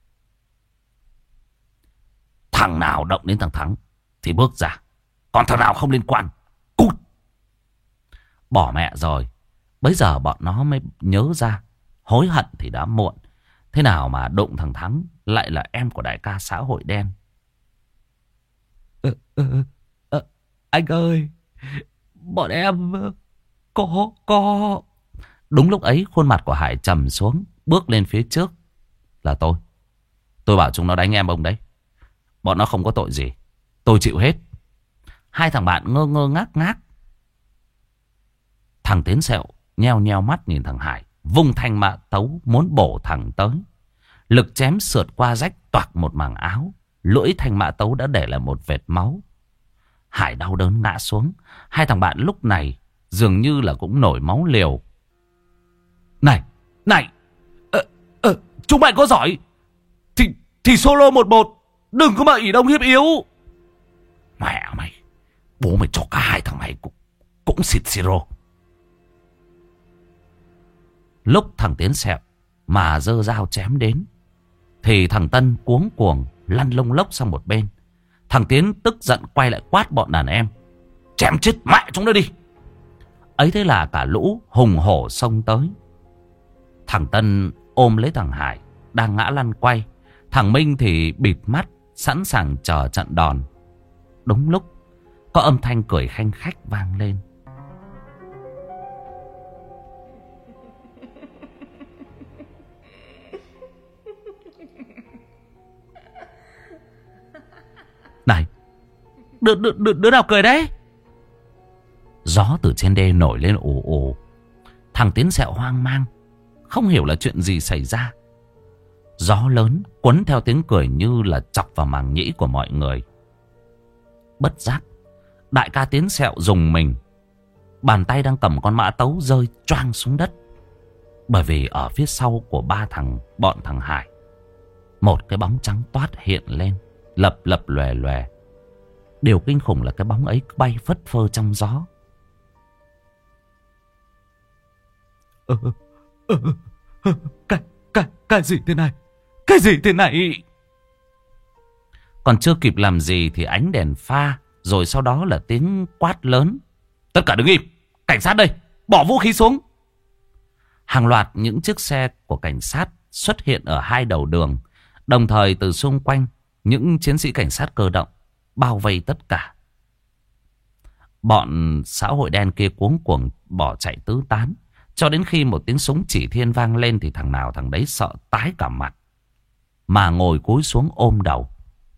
Thằng nào động đến thằng Thắng thì bước ra, còn thằng nào không liên quan cút. Bỏ mẹ rồi. Bấy giờ bọn nó mới nhớ ra, hối hận thì đã muộn. Thế nào mà đụng thằng Thắng lại là em của đại ca xã hội đen. ờ, ờ, ờ, Anh ơi, bọn em có có Đúng lúc ấy khuôn mặt của Hải trầm xuống, bước lên phía trước. Là tôi Tôi bảo chúng nó đánh em ông đấy. Bọn nó không có tội gì, tôi chịu hết. Hai thằng bạn ngơ ngơ ngác ngác. Thằng Tiến Sẹo nheo nheo mắt nhìn thằng Hải, vung thanh mã tấu muốn bổ thẳng tới. Lực chém sượt qua rách toạc một mảng áo. Lưỡi thanh mã tấu đã để lại một vệt máu. Hải đau đớn ngã xuống. Hai thằng bạn lúc này dường như là cũng nổi máu liều. Này, này, ờ, ờ, chúng mày có giỏi Thì, thì solo một một, đừng có mà ỷ đông hiếp yếu. Mẹ mày, bố mày cho cả hai thằng mày cũng, cũng xịt siro. Lúc thằng Tiến Sẹo mà giơ dao chém đến thì thằng Tân cuống cuồng lăn lông lốc sang một bên. Thằng Tiến tức giận quay lại quát bọn đàn em. Chém chết mẹ chúng nó đi. Ấy thế là cả lũ hùng hổ xông tới. Thằng Tân ôm lấy thằng Hải đang ngã lăn quay. Thằng Minh thì bịt mắt sẵn sàng chờ trận đòn. Đúng lúc có âm thanh cười khanh khách vang lên. Này, đứa, đứa, đứa, đứa nào cười đấy? Gió từ trên đê nổi lên ồ ồ. Thằng Tiến Sẹo hoang mang, không hiểu là chuyện gì xảy ra. Gió lớn cuốn theo tiếng cười như là chọc vào màng nhĩ của mọi người. Bất giác, đại ca Tiến Sẹo rùng mình. Bàn tay đang cầm con mã tấu rơi choang xuống đất. Bởi vì ở phía sau của ba thằng bọn thằng Hải, một cái bóng trắng toát hiện lên, lập lập lòe lòe. Điều kinh khủng là cái bóng ấy bay phất phơ trong gió. Ờ, ờ, ờ, cái, cái, cái gì thế này? Cái gì thế này? Còn chưa kịp làm gì thì ánh đèn pha, rồi sau đó là tiếng quát lớn. Tất cả đứng im, cảnh sát đây, bỏ vũ khí xuống. Hàng loạt những chiếc xe của cảnh sát xuất hiện ở hai đầu đường. Đồng thời từ xung quanh, những chiến sĩ cảnh sát cơ động bao vây tất cả. Bọn xã hội đen kia cuống cuồng bỏ chạy tứ tán. Cho đến khi một tiếng súng chỉ thiên vang lên thì thằng nào thằng đấy sợ tái cả mặt, mà ngồi cúi xuống ôm đầu.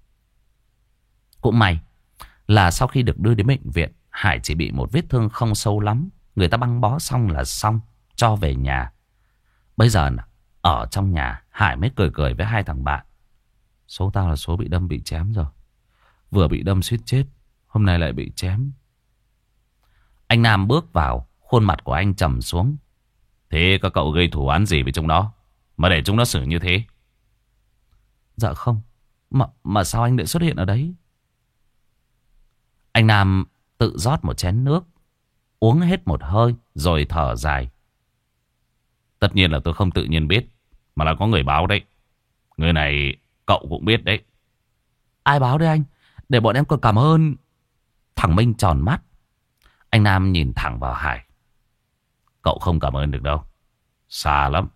Cũng may là sau khi được đưa đến bệnh viện, Hải chỉ bị một vết thương không sâu lắm. Người ta băng bó xong là xong, cho về nhà. Bây giờ ở trong nhà, Hải mới cười cười với hai thằng bạn. Số tao là số bị đâm bị chém rồi. Vừa bị đâm suýt chết, hôm nay lại bị chém. Anh Nam bước vào, khuôn mặt của anh trầm xuống. Thế các cậu gây thủ án gì với chúng nó mà để chúng nó xử như thế? Dạ không. Mà, mà sao anh lại xuất hiện ở đấy? Anh Nam tự rót một chén nước, uống hết một hơi rồi thở dài. Tất nhiên là tôi không tự nhiên biết, mà là có người báo đấy. Người này cậu cũng biết đấy. Ai báo đấy anh? Để bọn em còn cảm ơn. Thằng Minh tròn mắt. Anh Nam nhìn thẳng vào Hải. Cậu không cảm ơn được đâu, xa lắm.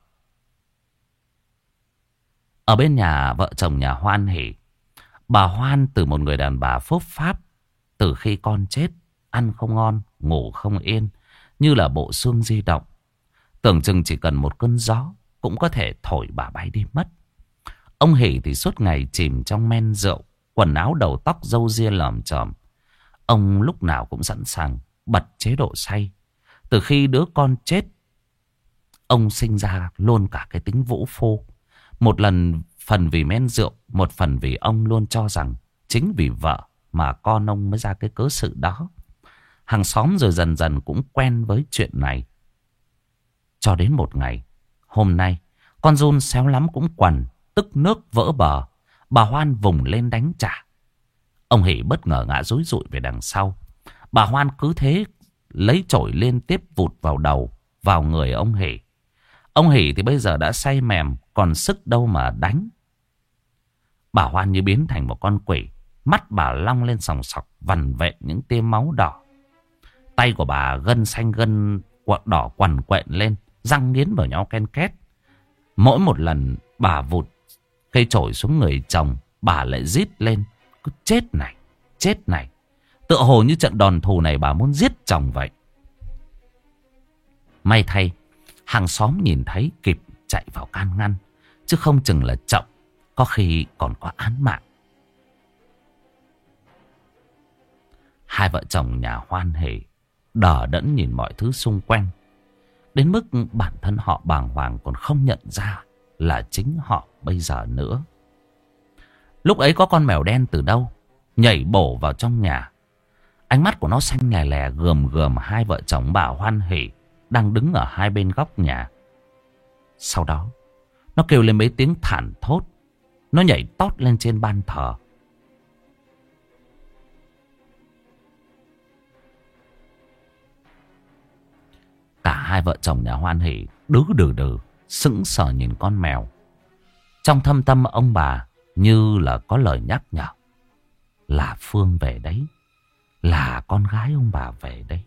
Ở bên nhà vợ chồng nhà Hoan Hỷ, bà Hoan từ một người đàn bà phốp pháp. Từ khi con chết, ăn không ngon, ngủ không yên, như là bộ xương di động. Tưởng chừng chỉ cần một cơn gió cũng có thể thổi bà bay đi mất. Ông Hỷ thì suốt ngày chìm trong men rượu, quần áo đầu tóc râu ria lởm chởm. Ông lúc nào cũng sẵn sàng bật chế độ say. Từ khi đứa con chết, ông sinh ra luôn cả cái tính vũ phu. Một lần phần vì men rượu, một phần vì ông luôn cho rằng chính vì vợ mà con ông mới ra cái cớ sự đó. Hàng xóm rồi dần dần cũng quen với chuyện này. Cho đến một ngày, hôm nay, con giun xéo lắm cũng quằn, tức nước vỡ bờ. Bà Hoan vùng lên đánh trả. Ông Hỷ bất ngờ ngã rúi rụi về đằng sau. Bà Hoan cứ thế lấy chổi liên tiếp vụt vào đầu, vào người ông Hỷ. Ông Hỷ thì bây giờ đã say mềm, còn sức đâu mà đánh. Bà Hoan như biến thành một con quỷ. Mắt bà long lên sòng sọc, vằn vện những tia máu đỏ. Tay của bà gân xanh gân quặn đỏ quằn quện lên, răng nghiến vào nhau ken két. Mỗi một lần bà vụt cây chổi xuống người chồng, bà lại rít lên. Cứ chết này, chết này. Tựa hồ như trận đòn thù này bà muốn giết chồng vậy. May thay, hàng xóm nhìn thấy kịp chạy vào can ngăn. Chứ không chừng là chậm, có khi còn có án mạng. Hai vợ chồng nhà Hoan Hỷ đờ đẫn nhìn mọi thứ xung quanh, đến mức bản thân họ bàng hoàng còn không nhận ra là chính họ bây giờ nữa. Lúc ấy có con mèo đen từ đâu nhảy bổ vào trong nhà. Ánh mắt của nó xanh lè lè gườm gườm hai vợ chồng bà Hoan Hỷ đang đứng ở hai bên góc nhà. Sau đó nó kêu lên mấy tiếng thản thốt. Nó nhảy tót lên trên ban thờ. Cả hai vợ chồng nhà Hoan Hỷ đứ đừ đừ sững sờ nhìn con mèo. Trong thâm tâm ông bà như là có lời nhắc nhở. Là Phương về đấy, là con gái ông bà về đấy.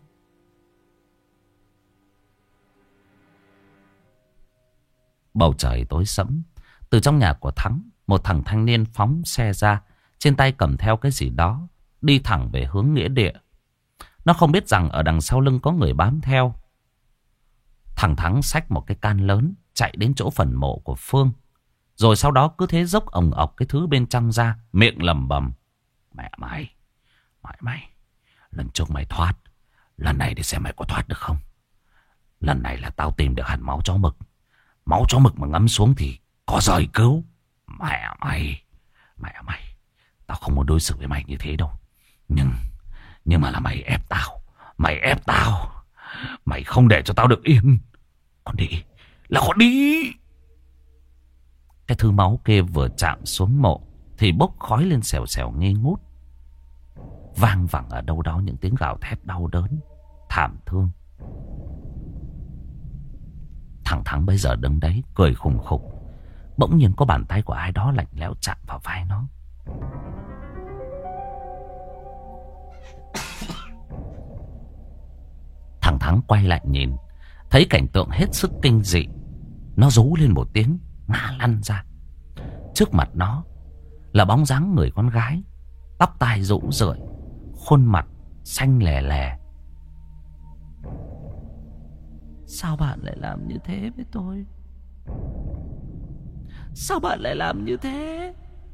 Bầu trời tối sẫm. Từ trong nhà của Thắng, một thằng thanh niên phóng xe ra, trên tay cầm theo cái gì đó, đi thẳng về hướng nghĩa địa. Nó không biết rằng ở đằng sau lưng có người bám theo. Thằng Thắng xách một cái can lớn, chạy đến chỗ phần mộ của Phương. Rồi sau đó cứ thế dốc ồng ọc cái thứ bên trong ra, miệng lầm bầm. Mẹ mày, mày mày, lần trước mày thoát, lần này để xem mày có thoát được không. Lần này là tao tìm được hẳn máu chó mực. Máu chó mực mà ngấm xuống thì có rời cứu. Mẹ mày, mẹ mày, tao không muốn đối xử với mày như thế đâu. Nhưng, nhưng mà là mày ép tao, mày ép tao. Mày không để cho tao được yên. Con đi, là con đi. Cái thứ máu kia vừa chạm xuống mộ thì bốc khói lên xèo xèo nghi ngút. Vang vẳng ở đâu đó những tiếng gào thét đau đớn, thảm thương. Thằng Thắng bây giờ đứng đấy cười khùng khục. Bỗng nhiên có bàn tay của ai đó lạnh lẽo chạm vào vai nó. Thằng Thắng quay lại nhìn, thấy cảnh tượng hết sức kinh dị. Nó rú lên một tiếng, ngã lăn ra. Trước mặt nó là bóng dáng người con gái, tóc tai rũ rượi, khuôn mặt xanh lè lè. Sao bạn lại làm như thế với tôi? Sao bạn lại làm như thế?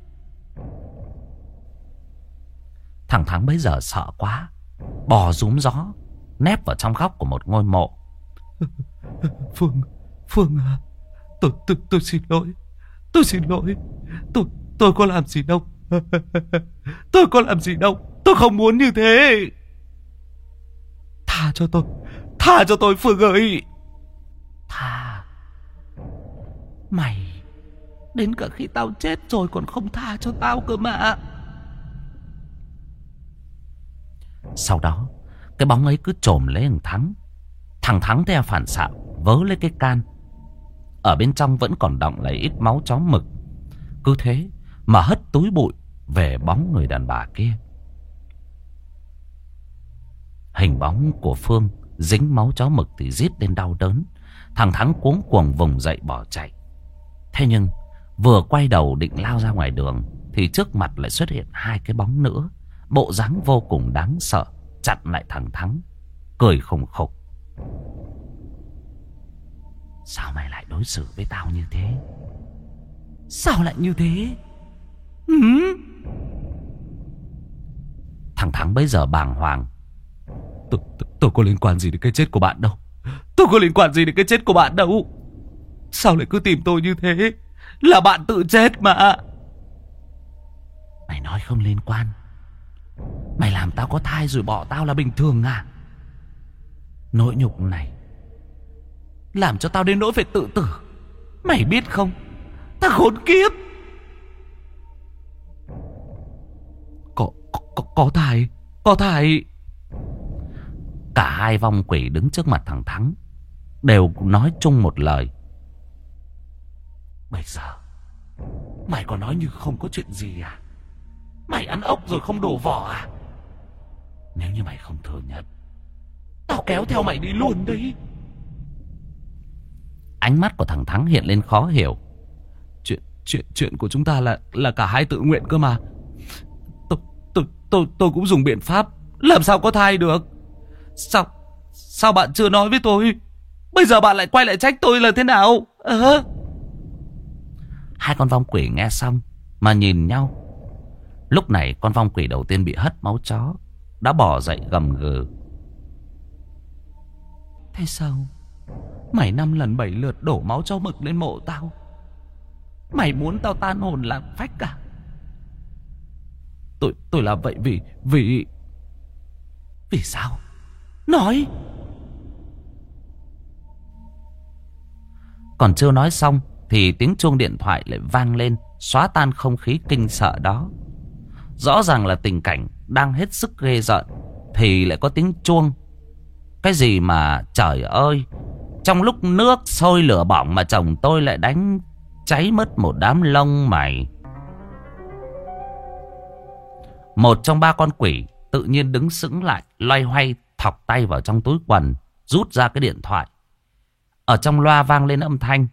Thằng Thắng bấy giờ sợ quá, bò rúm gió, nép vào trong góc của một ngôi mộ. Phương, Phương à, tôi, tôi, tôi xin lỗi, tôi xin lỗi, tôi, tôi có làm gì đâu, tôi có làm gì đâu, tôi không muốn như thế. Tha cho tôi, tha cho tôi Phương ơi. Tha? Mày đến cả khi tao chết rồi còn không tha cho tao cơ mà. Sau đó cái bóng ấy cứ chồm lấy thằng Thắng. Thằng Thắng theo phản xạ vớ lấy cái can. Ở bên trong vẫn còn đọng lấy ít máu chó mực. Cứ thế mà hất túi bụi về bóng người đàn bà kia. Hình bóng của Phương dính máu chó mực thì rít lên đau đớn. Thằng Thắng cuống cuồng vùng dậy bỏ chạy. Thế nhưng vừa quay đầu định lao ra ngoài đường thì trước mặt lại xuất hiện hai cái bóng nữa, bộ dáng vô cùng đáng sợ, chặn lại thằng Thắng, cười khùng khục. Sao mày lại đối xử với tao như thế? Sao lại như thế? Ừ? Thằng Thắng bấy giờ bàng hoàng. Tôi, tôi, tôi có liên quan gì đến cái chết của bạn đâu. Tôi có liên quan gì đến cái chết của bạn đâu. Sao lại cứ tìm tôi như thế? Là bạn tự chết mà. Mày nói không liên quan. Mày làm tao có thai rồi bỏ tao là bình thường à? Nỗi nhục này làm cho tao đến nỗi phải tự tử. Mày biết không? Tao khốn kiếp. Có, có, có thai. Có thai. Cả hai vong quỷ đứng trước mặt thằng Thắng đều nói chung một lời. Bây giờ mày còn nói như không có chuyện gì à? Mày ăn ốc rồi không đổ vỏ à? Nếu như mày không thừa nhận, tao kéo theo mày đi luôn đấy. Ánh mắt của thằng Thắng hiện lên khó hiểu. Chuyện chuyện chuyện của chúng ta là là cả hai tự nguyện cơ mà. Tôi tôi tôi tôi cũng dùng biện pháp, làm sao có thai được? Sao sao bạn chưa nói với tôi? Bây giờ bạn lại quay lại trách tôi là thế nào? À? Hai con vong quỷ nghe xong mà nhìn nhau. Lúc này con vong quỷ đầu tiên bị hất máu chó đã bỏ dậy gầm gừ. Thế sao mày năm lần bảy lượt đổ máu chó mực lên mộ tao? Mày muốn tao tan hồn lạc phách à? Tôi tôi làm vậy vì vì Vì sao? Nói. Còn chưa nói xong thì tiếng chuông điện thoại lại vang lên, xóa tan không khí kinh sợ đó. Rõ ràng là tình cảnh đang hết sức ghê rợn thì lại có tiếng chuông. Cái gì mà trời ơi, trong lúc nước sôi lửa bỏng mà chồng tôi lại đánh cháy mất một đám lông mày. Một trong ba con quỷ tự nhiên đứng sững lại, loay hoay thọc tay vào trong túi quần, rút ra cái điện thoại. Ở trong loa vang lên âm thanh.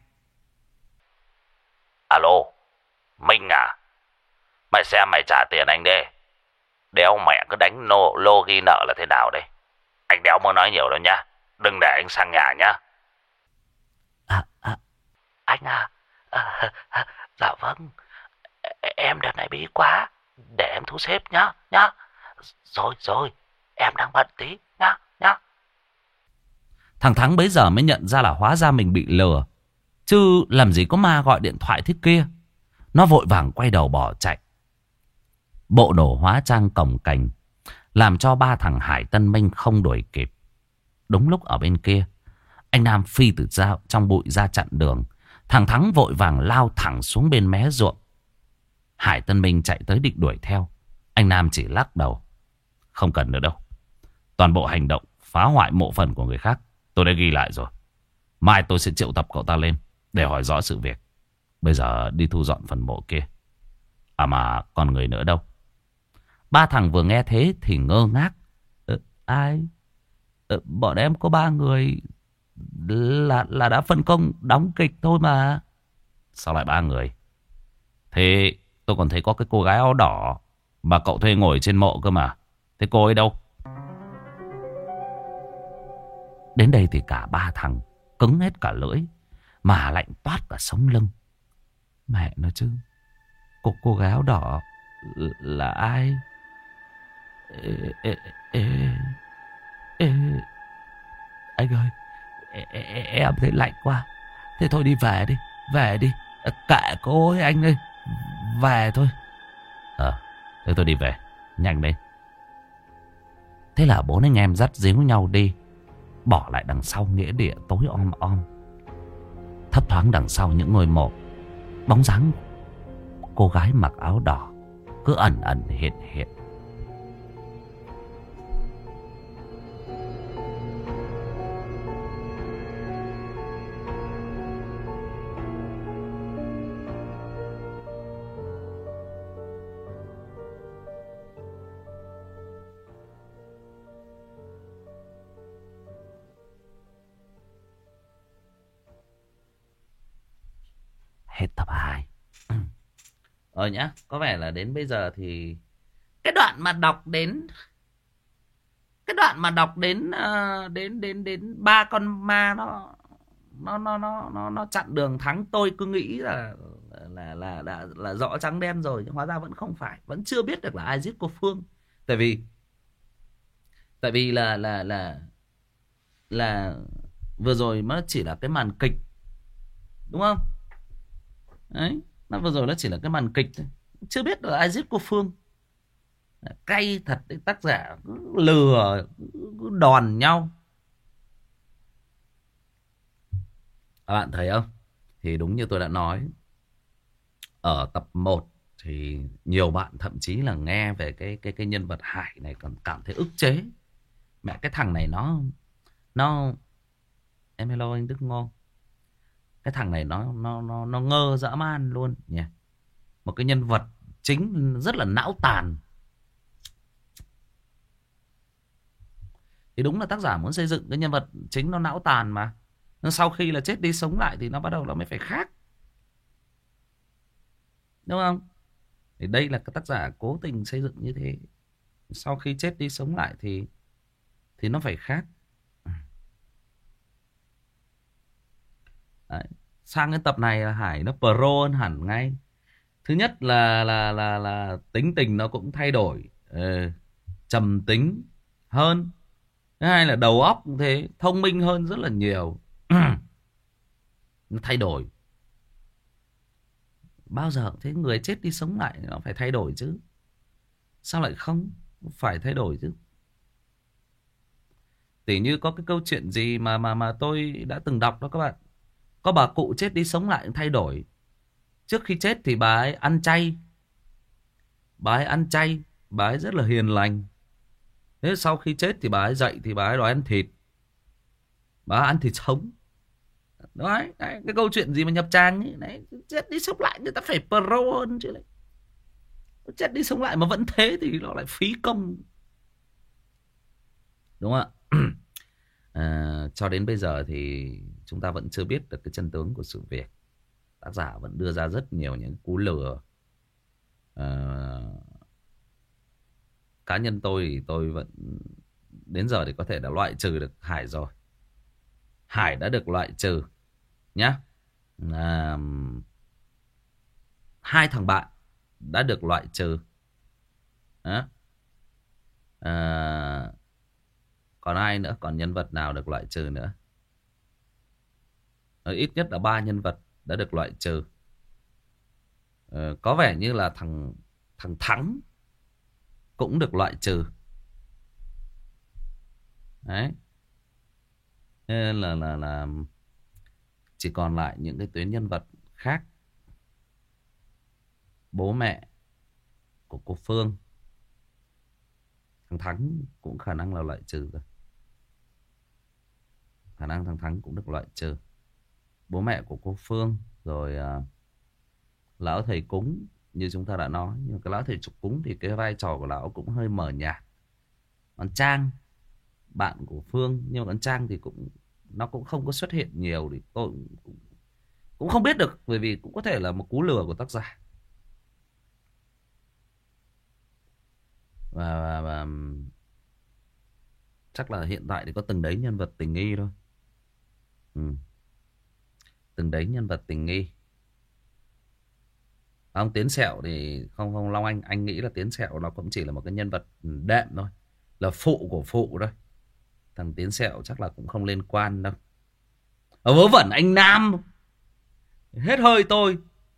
Alo, Minh à? Mày xem mày trả tiền anh đi. Đéo mẹ cứ đánh nô, lô ghi nợ là thế nào đây? Anh đéo muốn nói nhiều đâu nha. Đừng để anh sang nhà nhá. À, à, anh à, à, à, dạ vâng. Em đợt này bí quá, để em thu xếp nhá, nhá. Rồi, rồi, em đang bận tí, nhá, nhá. Thằng Thắng bấy giờ mới nhận ra là hóa ra mình bị lừa. Chứ làm gì có ma gọi điện thoại thế kia. Nó vội vàng quay đầu bỏ chạy. Bộ đồ hóa trang cồng kềnh làm cho ba thằng Hải Tân Minh không đuổi kịp. Đúng lúc ở bên kia, anh Nam phi từ ra, trong bụi ra chặn đường. Thằng Thắng vội vàng lao thẳng xuống bên mé ruộng. Hải Tân Minh chạy tới định đuổi theo. Anh Nam chỉ lắc đầu. Không cần nữa đâu. Toàn bộ hành động phá hoại mộ phần của người khác tôi đã ghi lại rồi. Mai tôi sẽ triệu tập cậu ta lên để hỏi rõ sự việc. Bây giờ đi thu dọn phần mộ kia. À mà còn người nữa đâu? Ba thằng vừa nghe thế thì ngơ ngác. Ờ, ai? Ờ, bọn em có ba người là là đã phân công đóng kịch thôi mà. Sao lại ba người? Thế Tôi còn thấy có cái cô gái áo đỏ mà cậu thuê ngồi trên mộ cơ mà. Thế cô ấy đâu? Đến đây thì cả ba thằng cứng hết cả lưỡi, mà lạnh toát cả sống lưng. Mẹ nó chứ, cô, cô gái áo đỏ là ai? Ê, ê, ê, ê, anh ơi, ê, ê, ê, em thấy lạnh quá. Thế thôi đi về đi, về đi. Kệ cô ấy anh ơi, về thôi. Ờ, thế tôi đi về, nhanh đi. Thế là bốn anh em dắt díu nhau đi, bỏ lại đằng sau nghĩa địa tối om om. Thấp thoáng đằng sau những ngôi mộ, bóng dáng cô gái mặc áo đỏ cứ ẩn ẩn hiện hiện. Hết tập hai. Ờ nhá, có vẻ là đến bây giờ thì cái đoạn mà đọc đến cái đoạn mà đọc đến uh, đến đến đến ba con ma nó nó nó nó nó nó chặn đường thắng, tôi cứ nghĩ là là là là, là rõ trắng đen rồi, nhưng hóa ra vẫn không phải, vẫn chưa biết được là ai giết cô Phương. Tại vì tại vì là là là là vừa rồi nó chỉ là cái màn kịch, đúng không? Đấy, nó vừa rồi nó chỉ là cái màn kịch thôi, chưa biết được ai giết cô Phương. Cay thật đấy, tác giả cứ lừa, cứ đòn nhau. Các bạn thấy không? Thì đúng như tôi đã nói, ở tập một thì nhiều bạn thậm chí là nghe về cái cái cái nhân vật Hải này còn cảm thấy ức chế. Mẹ, cái thằng này nó nó em hello anh Đức Ngô. Cái thằng này nó nó nó nó ngơ dã man luôn nhỉ. Một cái nhân vật chính rất là não tàn. Thì đúng là tác giả muốn xây dựng cái nhân vật chính nó não tàn mà. Nhưng sau khi là chết đi sống lại thì nó bắt đầu nó mới phải khác, đúng không? Thì đây là cái tác giả cố tình xây dựng như thế. Sau khi chết đi sống lại thì thì nó phải khác. Đấy. Sang cái tập này là Hải nó pro hơn hẳn ngay. Thứ nhất là là là là tính tình nó cũng thay đổi, ừ, trầm tính hơn. Thứ hai là đầu óc cũng thế, thông minh hơn rất là nhiều. Nó thay đổi. Bao giờ thế, người chết đi sống lại nó phải thay đổi chứ. Sao lại không? Phải thay đổi chứ. Tỉ như có cái câu chuyện gì mà mà mà tôi đã từng đọc đó các bạn. Có bà cụ chết đi sống lại thay đổi. Trước khi chết thì bà ấy ăn chay. Bà ấy ăn chay, bà ấy rất là hiền lành. Thế sau khi chết thì bà ấy dậy thì bà ấy đòi ăn thịt. Bà ấy ăn thịt sống. Đấy, đấy, cái câu chuyện gì mà nhập trang ấy, đấy, chết đi sống lại người ta phải pro hơn chứ đấy. Chết đi sống lại mà vẫn thế thì nó lại phí công, đúng không ạ? À, cho đến bây giờ thì chúng ta vẫn chưa biết được cái chân tướng của sự việc. Tác giả vẫn đưa ra rất nhiều những cú lừa. À, cá nhân tôi thì tôi vẫn đến giờ thì có thể đã loại trừ được Hải rồi. Hải đã được loại trừ nhá. À, hai thằng bạn đã được loại trừ. Đó. À, còn ai nữa? Còn nhân vật nào được loại trừ nữa? À, ít nhất là ba nhân vật đã được loại trừ. À, có vẻ như là thằng thằng Thắng cũng được loại trừ. Đấy. Nên là là là chỉ còn lại những cái tuyến nhân vật khác. Bố mẹ của cô Phương, thằng Thắng cũng khả năng là loại trừ rồi. Khả năng thằng Thắng cũng được loại trừ. Bố mẹ của cô Phương, rồi uh, lão thầy cúng như chúng ta đã nói. Nhưng cái lão thầy trục cúng thì cái vai trò của lão cũng hơi mờ nhạt. Còn Trang, bạn của Phương, nhưng mà con Trang thì cũng nó cũng không có xuất hiện nhiều, thì tôi cũng, cũng không biết được, bởi vì cũng có thể là một cú lừa của tác giả. Và, và, và chắc là hiện tại thì có từng đấy nhân vật tình nghi thôi. Ừ. Từng đấy nhân vật tình nghi. Ông Tiến Sẹo thì không không Long Anh anh nghĩ là Tiến Sẹo nó cũng chỉ là một cái nhân vật đệm thôi, là phụ của phụ thôi. Thằng Tiến Sẹo chắc là cũng không liên quan đâu. Ở vớ vẩn anh Nam hết hơi tôi.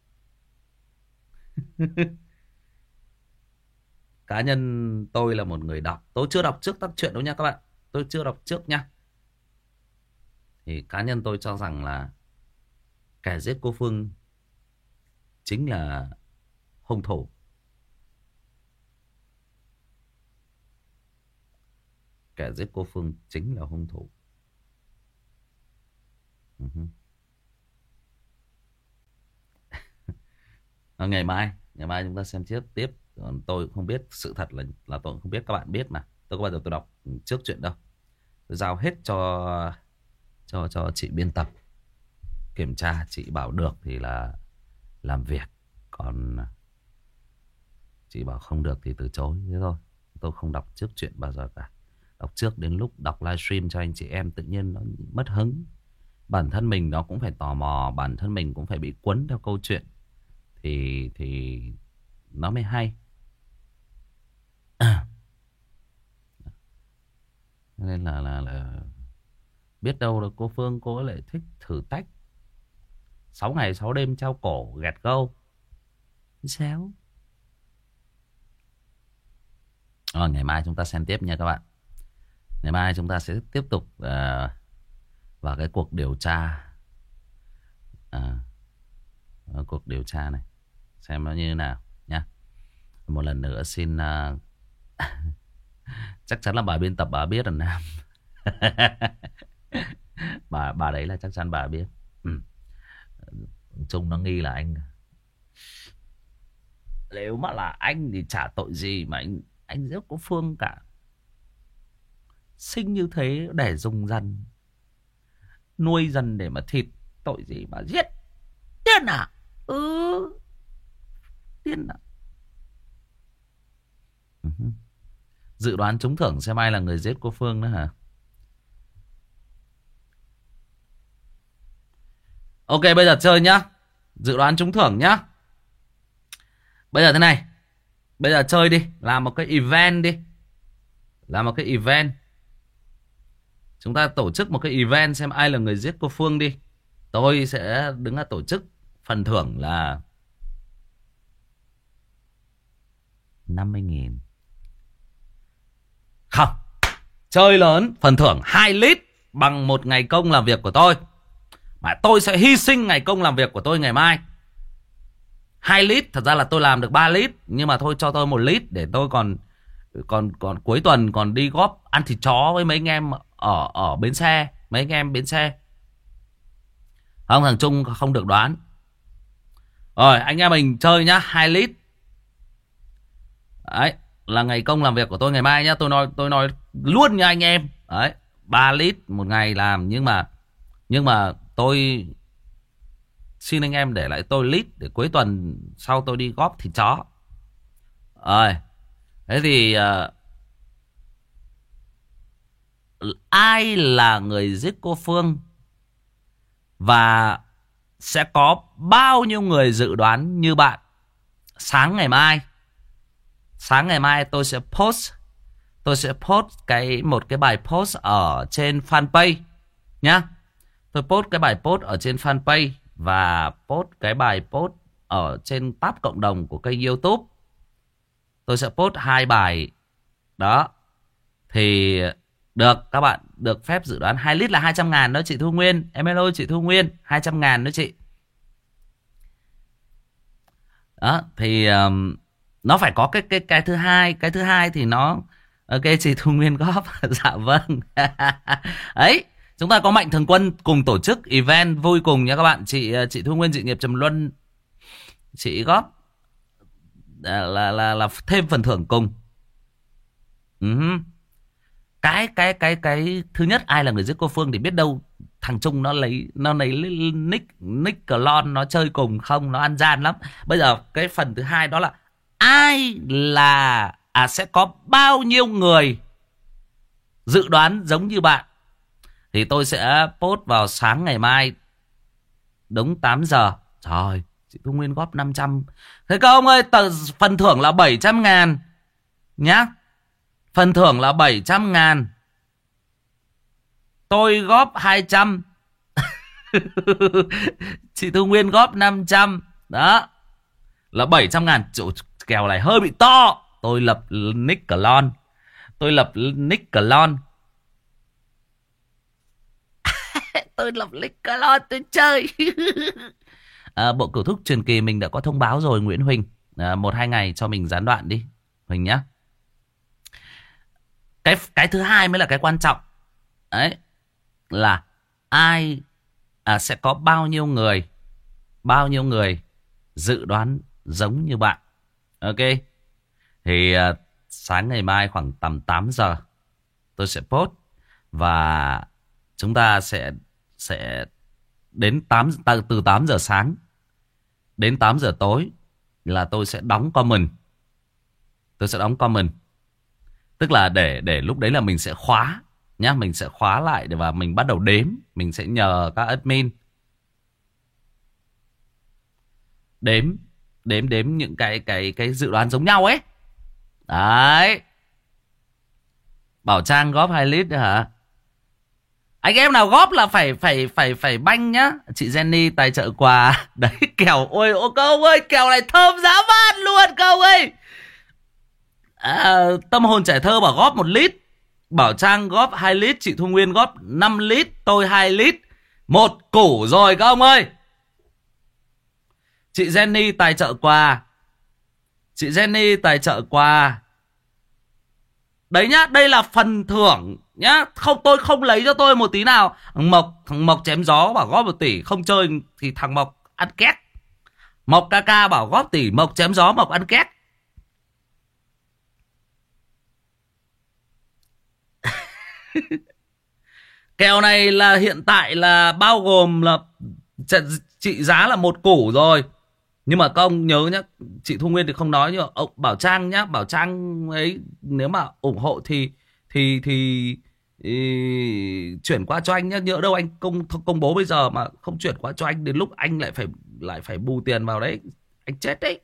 Cá nhân tôi là một người đọc, tôi chưa đọc trước tác truyện đâu nha các bạn, tôi chưa đọc trước nha. Thì cá nhân tôi cho rằng là kẻ giết cô Phương chính là hung thủ. Kẻ giết cô Phương chính là hung thủ. Uh-huh. Ngày mai, ngày mai chúng ta xem tiếp tiếp. Còn tôi cũng không biết, sự thật là là tôi cũng không biết, các bạn biết mà. Tôi có bao giờ tôi đọc trước chuyện đâu. Tôi giao hết cho cho cho chị biên tập kiểm tra, chị bảo được thì là làm việc, còn chị bảo không được thì từ chối, thế thôi. Tôi không đọc trước chuyện bao giờ cả. Đọc trước đến lúc đọc livestream cho anh chị em tự nhiên nó mất hứng. Bản thân mình nó cũng phải tò mò, bản thân mình cũng phải bị cuốn theo câu chuyện thì thì nó mới hay. Nên là là là biết đâu là cô Phương cô ấy lại thích thử tách sáu ngày sáu đêm treo cổ gẹt gâu. Xéo. Rồi, ngày mai chúng ta xem tiếp nha các bạn. Ngày mai chúng ta sẽ tiếp tục uh, vào cái cuộc điều tra. Uh, cuộc điều tra này xem nó như thế nào nhá. Một lần nữa xin uh, chắc chắn là bà biên tập bà biết rồi Nam. bà bà đấy là chắc chắn bà biết. Ừ. Trung nó nghi là anh, nếu mà là anh thì chả tội gì mà anh anh giết cô Phương cả. Sinh như thế để dùng dần, nuôi dần để mà thịt, tội gì mà giết. Điên à? Ừ, điên à? Uh-huh. Dự đoán trúng thưởng xem ai là người giết cô Phương nữa hả? Ok, bây giờ chơi nhá. Dự đoán trúng thưởng nhá. Bây giờ thế này, bây giờ chơi đi, làm một cái event đi. Làm một cái event. Chúng ta tổ chức một cái event xem ai là người giết cô Phương đi. Tôi sẽ đứng ra tổ chức. Phần thưởng là năm mươi nghìn. Không, chơi lớn. Phần thưởng hai lít bằng một ngày công làm việc của tôi. Mà tôi sẽ hy sinh ngày công làm việc của tôi ngày mai. Hai lít, thật ra là tôi làm được ba lít. Nhưng mà thôi cho tôi một lít để tôi còn Còn còn cuối tuần còn đi góp ăn thịt chó với mấy anh em ở ở bến xe, mấy anh em bến xe. Không, thằng Trung không được đoán. Rồi, anh em mình chơi nhá, hai lít. Đấy, là ngày công làm việc của tôi ngày mai nhá, tôi nói tôi nói luôn nha anh em. Đấy, ba lít một ngày làm, nhưng mà nhưng mà tôi xin anh em để lại tôi lít để cuối tuần sau tôi đi góp thịt chó. Rồi. Thế thì uh, ai là người giết cô Phương và sẽ có bao nhiêu người dự đoán như bạn? Sáng ngày mai, sáng ngày mai tôi sẽ post, tôi sẽ post cái một cái bài post ở trên fanpage nhá. Tôi post cái bài post ở trên fanpage và post cái bài post ở trên tab cộng đồng của kênh YouTube. Tôi sẽ post hai bài. Đó. Thì được, các bạn được phép dự đoán. Hai lít là hai trăm ngàn đó chị Thu Nguyên. Em hello chị Thu Nguyên, hai trăm ngàn đó chị. Đó. Thì um, nó phải có cái, cái, cái thứ hai. Cái thứ hai thì nó ok chị Thu Nguyên góp. Dạ vâng. Ấy, chúng ta có Mạnh Thường Quân cùng tổ chức event vui cùng nha các bạn. Chị chị Thu Nguyên, chị Nghiệp Trầm Luân, chị góp là là là, là thêm phần thưởng cùng. Uh-huh. Cái cái cái cái thứ nhất, ai là người giết cô Phương thì biết đâu thằng Trung nó lấy nó lấy nick nick clone nó chơi cùng không, nó ăn gian lắm. Bây giờ cái phần thứ hai đó là ai là à sẽ có bao nhiêu người dự đoán giống như bạn, thì tôi sẽ post vào sáng ngày mai đúng tám giờ. Trời, chị Thu Nguyên góp năm trăm. Thế các ông ơi, tờ, phần thưởng là bảy trăm ngàn nhá. Phần thưởng là bảy trăm ngàn. Tôi góp hai trăm. Chị Thu Nguyên góp năm trăm. Đó, là bảy trăm ngàn. Chỗ, kèo này hơi bị to. Tôi lập nick clone. Tôi lập nick clone. Tôi lập nick clone tôi chơi. À, bộ cửu thúc truyền kỳ mình đã có thông báo rồi Nguyễn Huỳnh. À, một hai ngày cho mình gián đoạn đi Huỳnh nhá. Cái cái thứ hai mới là cái quan trọng. Đấy, là ai à, sẽ có bao nhiêu người bao nhiêu người dự đoán giống như bạn. Ok. Thì uh, sáng ngày mai khoảng tầm tám giờ tôi sẽ post, và chúng ta sẽ sẽ đến tám từ tám giờ sáng đến tám giờ tối là tôi sẽ đóng comment. Tôi sẽ đóng comment. Tức là để để lúc đấy là mình sẽ khóa nhá, mình sẽ khóa lại và mình bắt đầu đếm, mình sẽ nhờ các admin đếm đếm đếm những cái cái cái dự đoán giống nhau ấy. Đấy. Bảo Trang góp hai lít nữa hả? Anh em nào góp là phải phải phải phải banh nhá. Chị Jenny tài trợ quà. Đấy, kèo ôi ô câu ơi, kèo này thơm dã man luôn câu ơi. À, tâm hồn trẻ thơ bảo góp một lít. Bảo Trang góp hai lít, chị Thu Nguyên góp năm lít, tôi hai lít. Một củ rồi các ông ơi. Chị Jenny tài trợ quà. Chị Jenny tài trợ quà. Đấy nhá, đây là phần thưởng nhá. Không, tôi không lấy cho tôi một tí nào. Thằng Mộc, thằng Mộc chém gió bảo góp một tỷ, không chơi thì thằng Mộc ăn két. Mộc ca ca bảo góp tỷ, Mộc chém gió, Mộc ăn két. Kèo này là hiện tại là bao gồm là trị giá là một củ rồi. Nhưng mà các ông nhớ nhá, chị Thu Nguyên thì không nói, nhưng mà ông Bảo Trang nhá, Bảo Trang ấy nếu mà ủng hộ thì thì thì, thì chuyển qua cho anh nhá. Nhỡ đâu anh công công bố bây giờ mà không chuyển qua cho anh, đến lúc anh lại phải lại phải bù tiền vào đấy, anh chết đấy.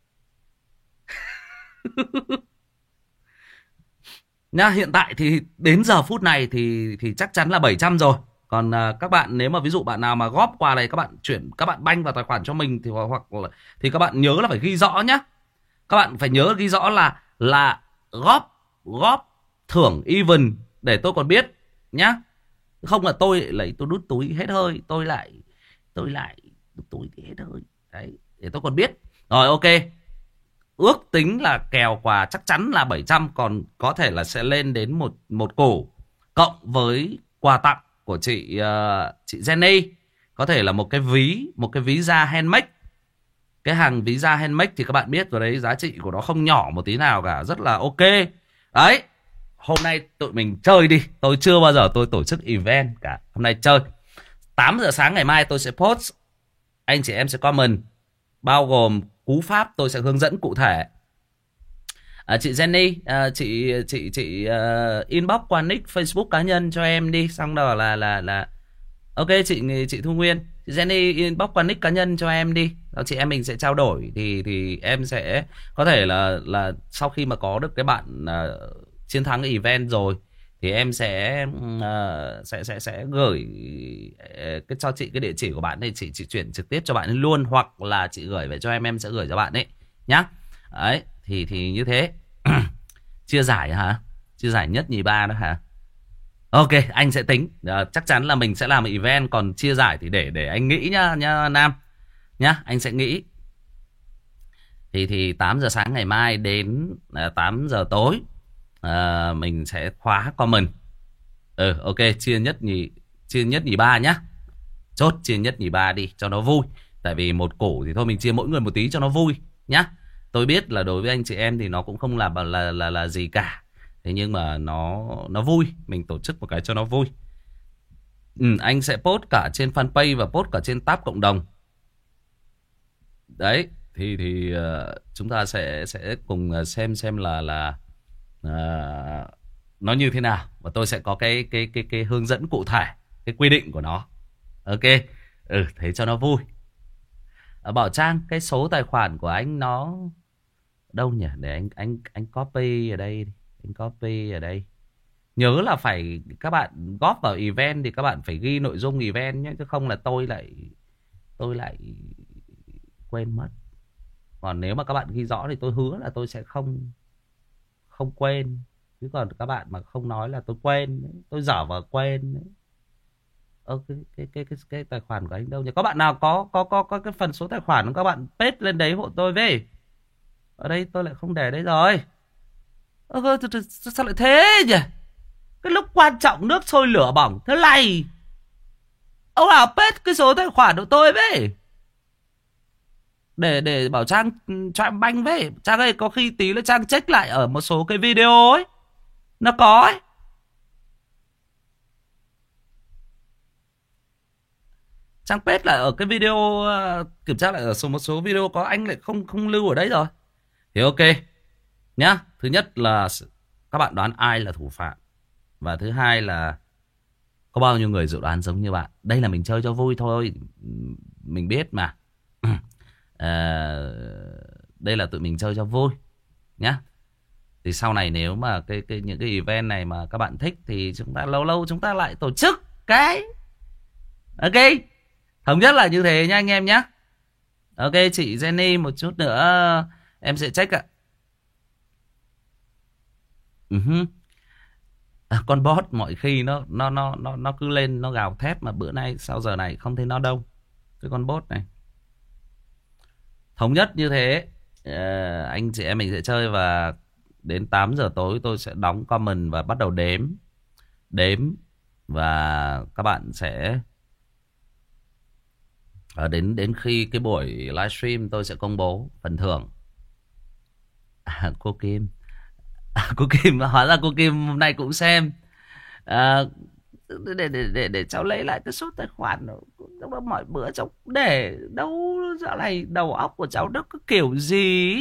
Nha, hiện tại thì đến giờ phút này thì thì chắc chắn là bảy trăm rồi. Còn uh, các bạn nếu mà ví dụ bạn nào mà góp quà này, các bạn chuyển, các bạn banh vào tài khoản cho mình thì hoặc là thì các bạn nhớ là phải ghi rõ nhá. Các bạn phải nhớ ghi rõ là là góp góp thưởng even để tôi còn biết nhá. Không là tôi lấy tôi đút túi hết hơi, tôi lại tôi lại đút túi hết hơi. Đấy, để tôi còn biết. Rồi ok. Ước tính là kèo quà chắc chắn là bảy trăm, còn có thể là sẽ lên đến một một củ, cộng với quà tặng của chị uh, chị Jenny, có thể là một cái ví, một cái ví da handmade. Cái hàng ví da handmade thì các bạn biết rồi đấy, giá trị của nó không nhỏ một tí nào cả, rất là ok. Đấy, hôm nay tụi mình chơi đi, tôi chưa bao giờ tôi tổ chức event cả, hôm nay chơi. Tám giờ sáng ngày mai tôi sẽ post, anh chị em sẽ comment, bao gồm cú pháp tôi sẽ hướng dẫn cụ thể. À, chị Jenny, à, chị chị chị uh, inbox qua nick Facebook cá nhân cho em đi, xong đó là là là ok. Chị chị Thu Nguyên, chị Jenny inbox qua nick cá nhân cho em đi, đó chị em mình sẽ trao đổi, thì thì em sẽ có thể là là sau khi mà có được cái bạn uh, chiến thắng event rồi thì em sẽ uh, sẽ sẽ sẽ gửi uh, cái cho chị cái địa chỉ của bạn, thì chị chị chuyển trực tiếp cho bạn ấy luôn, hoặc là chị gửi về cho em, em sẽ gửi cho bạn ấy nhá. Đấy, thì thì như thế. Chia giải hả? Chia giải nhất nhì ba đó hả? Ok, anh sẽ tính. Uh, chắc chắn là mình sẽ làm event, còn chia giải thì để để anh nghĩ nhá nhá Nam. Nhá, anh sẽ nghĩ. Thì thì tám giờ sáng ngày mai đến uh, tám giờ tối uh, mình sẽ khóa comment. Ừ, ok, chia nhất nhì chia nhất nhì ba nhá. Chốt chia nhất nhì ba đi cho nó vui. Tại vì một củ thì thôi mình chia mỗi người một tí cho nó vui nhá. Tôi biết là đối với anh chị em thì nó cũng không là là là là gì cả. Thế nhưng mà nó nó vui, mình tổ chức một cái cho nó vui. Ừ, anh sẽ post cả trên fanpage và post cả trên tab cộng đồng. Đấy, thì thì uh, chúng ta sẽ sẽ cùng xem xem là là à, nó như thế nào, và tôi sẽ có cái cái cái cái hướng dẫn cụ thể, cái quy định của nó. Ok, ừ, thế cho nó vui. À, Bảo Trang, cái số tài khoản của anh nó đâu nhỉ? Để anh anh anh copy ở đây, anh copy ở đây. Nhớ là phải các bạn góp vào event thì các bạn phải ghi nội dung event nhé, chứ không là tôi lại tôi lại quên mất. Còn nếu mà các bạn ghi rõ thì tôi hứa là tôi sẽ không không quên. Chứ còn các bạn mà không nói là tôi quên đấy. Tôi dở và quên đấy. Ơ cái, cái cái cái cái tài khoản của anh đâu nhỉ? Có bạn nào có có có có cái phần số tài khoản không? Các bạn paste lên đấy hộ tôi với. Ở đây tôi lại không để đấy rồi. Ơ sao lại thế nhỉ? Cái lúc quan trọng nước sôi lửa bỏng thế này, ông nào paste cái số tài khoản của tôi với. Để để bảo Trang cho em banh với. Trang ơi, có khi tí nữa Trang check lại ở một số cái video ấy, nó có ấy. Trang paste lại ở cái video, uh, kiểm tra lại ở số một số video có, anh lại không không lưu ở đấy rồi. Thì ok nhá. Thứ nhất là các bạn đoán ai là thủ phạm, và thứ hai là có bao nhiêu người dự đoán giống như bạn. Đây là mình chơi cho vui thôi, mình biết mà. à, Đây là tụi mình chơi cho vui nhá. Thì sau này nếu mà cái cái những cái event này mà các bạn thích thì chúng ta lâu lâu chúng ta lại tổ chức cái. Ok, thống nhất là như thế nha anh em nhé. Ok, chị Jenny một chút nữa em sẽ check ạ. Uh-huh. À, con bot mọi khi nó nó nó nó nó cứ lên nó gào thét, mà bữa nay sau giờ này không thấy nó đâu. Cái con bot này. Thống nhất như thế, uh, anh chị em mình sẽ chơi, và đến tám giờ tối tôi sẽ đóng comment và bắt đầu đếm. Đếm và các bạn sẽ ở đến đến khi cái buổi livestream tôi sẽ công bố phần thưởng. À, cô Kim, à, cô Kim hóa ra cô Kim hôm nay cũng xem. À, để để để để cháu lấy lại cái số tài khoản đó. Mọi bữa cháu để đâu, dạo này đầu óc của cháu nó cứ kiểu gì,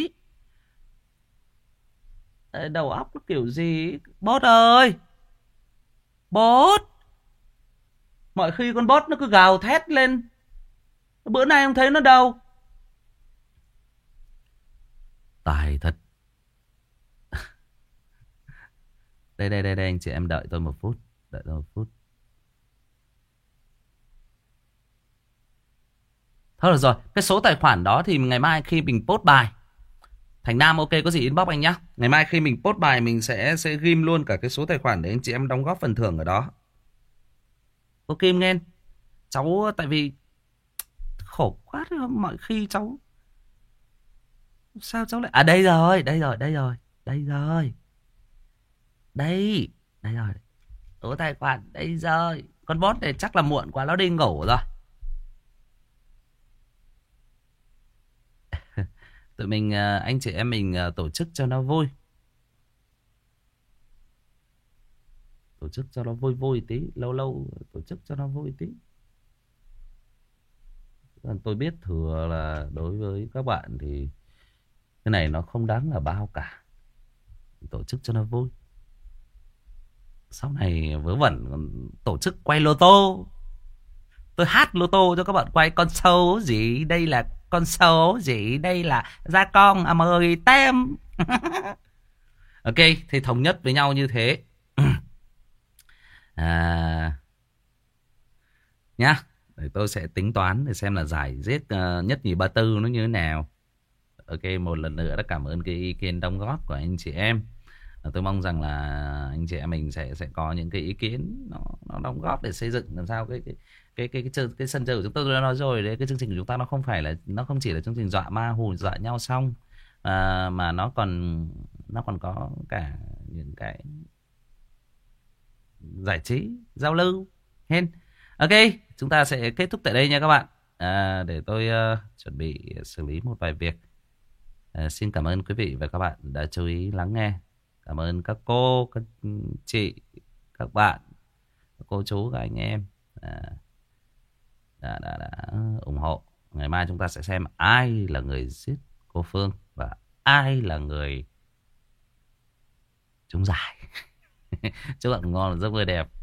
đầu óc nó kiểu gì. Bot ơi, bot, mọi khi con bot nó cứ gào thét lên, bữa nay không thấy nó đâu. Tài thật. Đây đây đây đây anh chị em đợi tôi một phút, đợi tôi một phút. Thôi được rồi, cái số tài khoản đó thì ngày mai khi mình post bài, Thành Nam ok có gì inbox anh nhá. Ngày mai khi mình post bài mình sẽ sẽ ghim luôn cả cái số tài khoản để anh chị em đóng góp phần thưởng ở đó. Ok nghe. Cháu tại vì khổ quá, mọi khi cháu sao cháu lại, à đây rồi, đây rồi, đây rồi, đây rồi. Đây, đây rồi. Số tài khoản đây rồi. Con bot này chắc là muộn quá nó đi ngủ rồi. Tụi mình anh chị em mình tổ chức cho nó vui. Tổ chức cho nó vui vui tí, lâu lâu tổ chức cho nó vui tí. Tôi biết thừa là đối với các bạn thì cái này nó không đáng là bao cả. Tổ chức cho nó vui. Sau này vớ vẩn còn tổ chức quay lô tô. Tôi hát lô tô cho các bạn quay. Con số gì? Đây là con số gì? Đây là gia con à, mời tem. Ok, thì thống nhất với nhau như thế. À, nhá. Để tôi sẽ tính toán để xem là giải giết uh, nhất nhì ba tư nó như thế nào. Ok, một lần nữa đã cảm ơn cái ý kiến đóng góp của anh chị em. Tôi mong rằng là anh chị em mình sẽ sẽ có những cái ý kiến nó nó đóng góp để xây dựng làm sao cái cái cái cái cái, cái, cái sân chơi của chúng tôi. Tôi đã nói rồi đấy, cái chương trình của chúng ta nó không phải là nó không chỉ là chương trình dọa ma hù dọa nhau xong, à, mà nó còn nó còn có cả những cái giải trí giao lưu hen. Ok, chúng ta sẽ kết thúc tại đây nha các bạn. À, để tôi uh, chuẩn bị xử lý một vài việc. À, xin cảm ơn quý vị và các bạn đã chú ý lắng nghe. Cảm ơn các cô, các chị, các bạn, các cô chú, các anh em à, đã, đã, đã ủng hộ. Ngày mai chúng ta sẽ xem ai là người giết cô Phương và ai là người trúng giải. Chúc bạn ngủ ngon, giấc mơ đẹp.